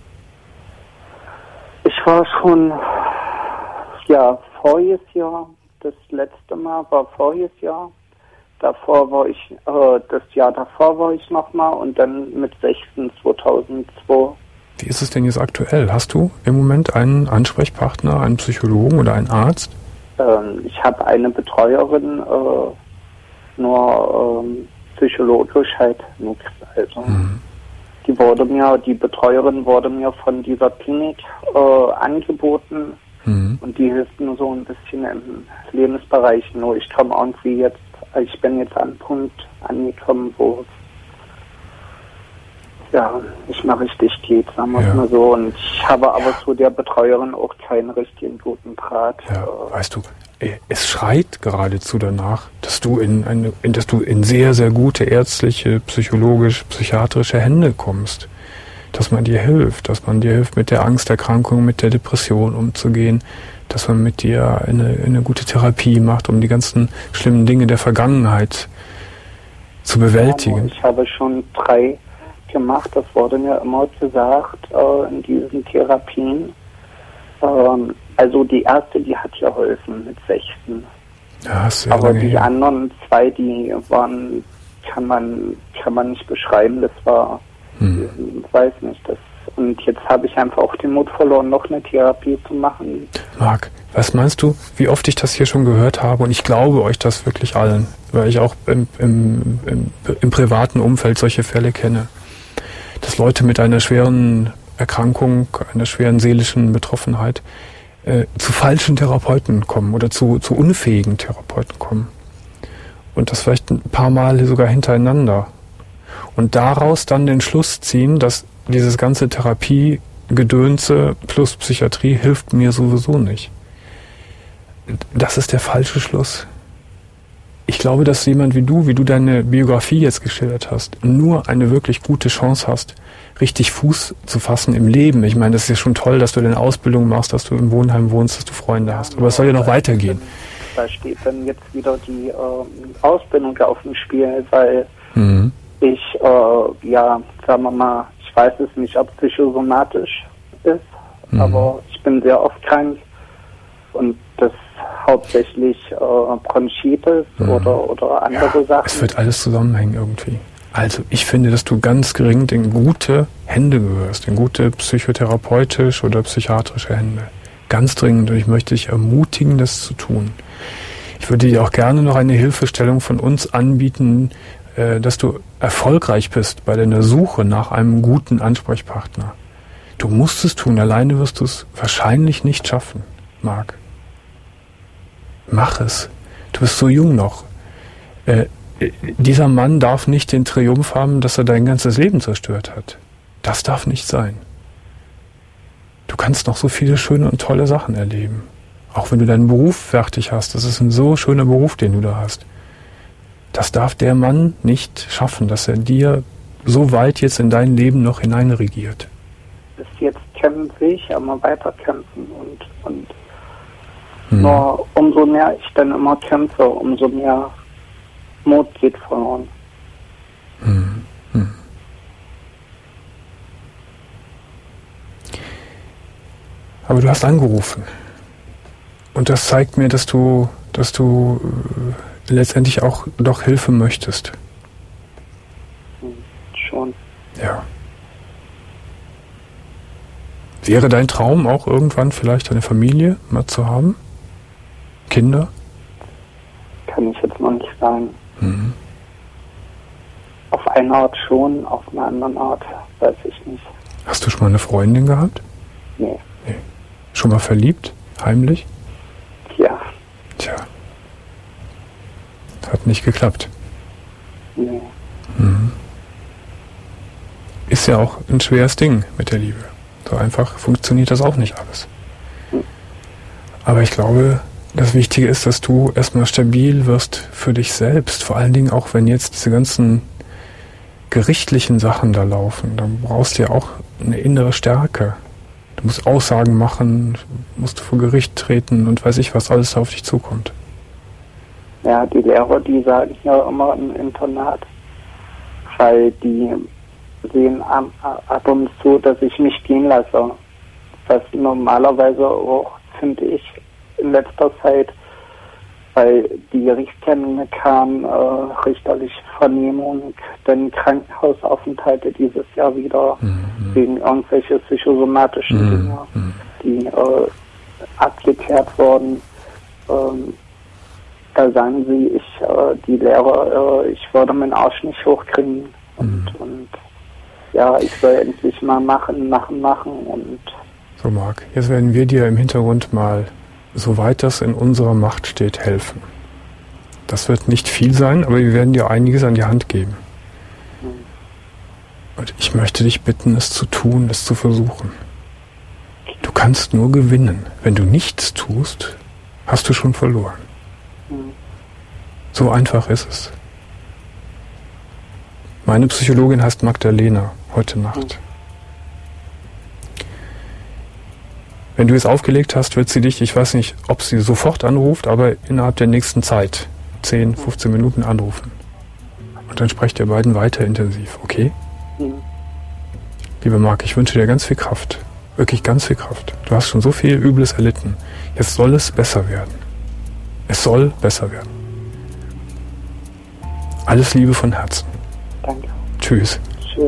Ich war schon, ja, voriges Jahr, das letzte Mal war voriges Jahr. Davor war ich, äh, das Jahr davor war ich nochmal und dann mit sechzehn zweitausendzwei. Wie ist es denn jetzt aktuell? Hast du im Moment einen Ansprechpartner, einen Psychologen oder einen Arzt? Ähm, ich habe eine Betreuerin, äh, nur ähm, psychologisch halt nichts. Also Mhm. die wurde mir, die Betreuerin wurde mir von dieser Klinik äh, angeboten Mhm. und die hilft mir so ein bisschen im Lebensbereich. Nur ich komme irgendwie jetzt, ich bin jetzt an einem Punkt angekommen, wo ja, nicht mal richtig geht, sagen wir es Ja. mal so. Und ich habe aber zu der Betreuerin auch keinen richtigen guten Draht. Ja, Äh, weißt du, es schreit geradezu danach, dass du in eine, in, dass du in sehr, sehr gute ärztliche, psychologisch, psychiatrische Hände kommst. Dass man dir hilft, dass man dir hilft, mit der Angsterkrankung, mit der Depression umzugehen, dass man mit dir eine, eine gute Therapie macht, um die ganzen schlimmen Dinge der Vergangenheit zu bewältigen. Ich habe schon drei gemacht, das wurde mir immer gesagt äh, in diesen Therapien. Ähm, also die erste, die hat geholfen mit sechzehn. Ja, ist sehr Aber lange die her. anderen zwei, die waren, kann man, kann man nicht beschreiben. Das war, Hm. ich weiß nicht, das. Und jetzt habe ich einfach auch den Mut verloren, noch eine Therapie zu machen. Marc, was meinst du, wie oft ich das hier schon gehört habe? Und ich glaube euch das wirklich allen, weil ich auch im, im, im, im privaten Umfeld solche Fälle kenne. Dass Leute mit einer schweren Erkrankung, einer schweren seelischen Betroffenheit äh, zu falschen Therapeuten kommen oder zu, zu unfähigen Therapeuten kommen. Und das vielleicht ein paar Mal sogar hintereinander. Und daraus dann den Schluss ziehen, dass dieses ganze Therapiegedönse plus Psychiatrie hilft mir sowieso nicht. Das ist der falsche Schluss. Ich glaube, dass jemand wie du, wie du deine Biografie jetzt geschildert hast, nur eine wirklich gute Chance hast, richtig Fuß zu fassen im Leben. Ich meine, das ist ja schon toll, dass du deine Ausbildung machst, dass du im Wohnheim wohnst, dass du Freunde hast. Aber es soll ja noch weitergehen. Da steht dann jetzt wieder die äh, Ausbildung auf dem Spiel, weil mhm. ich, äh, ja, sagen wir mal, ich weiß es nicht, ob psychosomatisch ist, mhm. aber ich bin sehr oft krank und das hauptsächlich äh, Bronchitis mhm. oder, oder andere ja, Sachen. Es wird alles zusammenhängen irgendwie. Also ich finde, dass du ganz dringend in gute Hände gehörst, in gute psychotherapeutisch oder psychiatrische Hände. Ganz dringend, und ich möchte dich ermutigen, das zu tun. Ich würde dir auch gerne noch eine Hilfestellung von uns anbieten, äh, dass du erfolgreich bist bei deiner Suche nach einem guten Ansprechpartner. Du musst es tun, alleine wirst du es wahrscheinlich nicht schaffen, Marc. Mach es. Du bist so jung noch. Äh, dieser Mann darf nicht den Triumph haben, dass er dein ganzes Leben zerstört hat. Das darf nicht sein. Du kannst noch so viele schöne und tolle Sachen erleben. Auch wenn du deinen Beruf fertig hast. Das ist ein so schöner Beruf, den du da hast. Das darf der Mann nicht schaffen, dass er dir so weit jetzt in dein Leben noch hineinregiert. Bis jetzt kämpfe ich, aber weiter kämpfen und, und hm. nur umso mehr ich dann immer kämpfe, umso mehr Mut geht verloren. Hm. Hm. Aber du hast angerufen. Und das zeigt mir, dass du, dass du äh, letztendlich auch doch Hilfe möchtest. Hm, schon. Ja. Wäre dein Traum auch irgendwann vielleicht eine Familie mal zu haben? Kinder? Kann ich jetzt noch nicht sagen. Mhm. Auf eine Art schon, auf eine andere Art weiß ich nicht. Hast du schon mal eine Freundin gehabt? Nee. Nee. Schon mal verliebt? Heimlich? Ja. Tja. Hat nicht geklappt. Nee. Mhm. Ist ja auch ein schweres Ding mit der Liebe. So einfach funktioniert das auch nicht alles. Mhm. Aber ich glaube, das Wichtige ist, dass du erstmal stabil wirst für dich selbst. Vor allen Dingen auch, wenn jetzt diese ganzen gerichtlichen Sachen da laufen. Dann brauchst du ja auch eine innere Stärke. Du musst Aussagen machen, musst vor Gericht treten und weiß ich, was alles auf dich zukommt. Ja, die Lehrer, die sagen ja immer im Internat, weil die sehen ab, ab und zu, dass ich mich gehen lasse. Was normalerweise auch, finde ich, in letzter Zeit, weil die Gerichtstermine kamen, äh, richterliche Vernehmung, dann Krankenhausaufenthalte dieses Jahr wieder mhm. wegen irgendwelche psychosomatischen mhm. Dinge, die äh, abgeklärt wurden. Ähm, da sagen sie, ich, äh, die Lehrer, äh, ich würde meinen Arsch nicht hochkriegen und, mhm. und ja, ich soll endlich mal machen, machen, machen und so, Marc, jetzt werden wir dir im Hintergrund mal, soweit das in unserer Macht steht, helfen. Das wird nicht viel sein, aber wir werden dir einiges an die Hand geben. Und ich möchte dich bitten, es zu tun, es zu versuchen. Du kannst nur gewinnen. Wenn du nichts tust, hast du schon verloren. So einfach ist es. Meine Psychologin heißt Magdalena, heute Nacht. Wenn du es aufgelegt hast, wird sie dich, ich weiß nicht, ob sie sofort anruft, aber innerhalb der nächsten Zeit, zehn, fünfzehn Minuten anrufen. Und dann sprecht ihr beiden weiter intensiv, okay? Mhm. Lieber Marc, ich wünsche dir ganz viel Kraft. Wirklich ganz viel Kraft. Du hast schon so viel Übles erlitten. Jetzt soll es besser werden. Es soll besser werden. Alles Liebe von Herzen. Danke. Tschüss. Tschüss.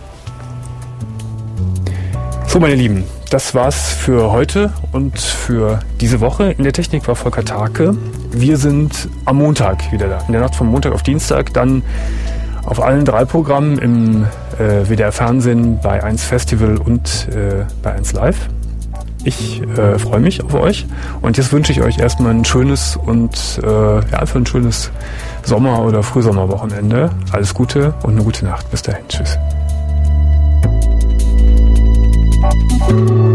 So, meine Lieben, das war's für heute und für diese Woche. In der Technik war Volker Tarke. Wir sind am Montag wieder da. In der Nacht von Montag auf Dienstag, dann auf allen drei Programmen im äh, W D R Fernsehen, bei eins Festival und äh, bei eins Live. Ich äh, freue mich auf euch und jetzt wünsche ich euch erstmal ein schönes und äh, ja, einfach ein schönes Sommer- oder Frühsommerwochenende. Alles Gute und eine gute Nacht. Bis dahin. Tschüss.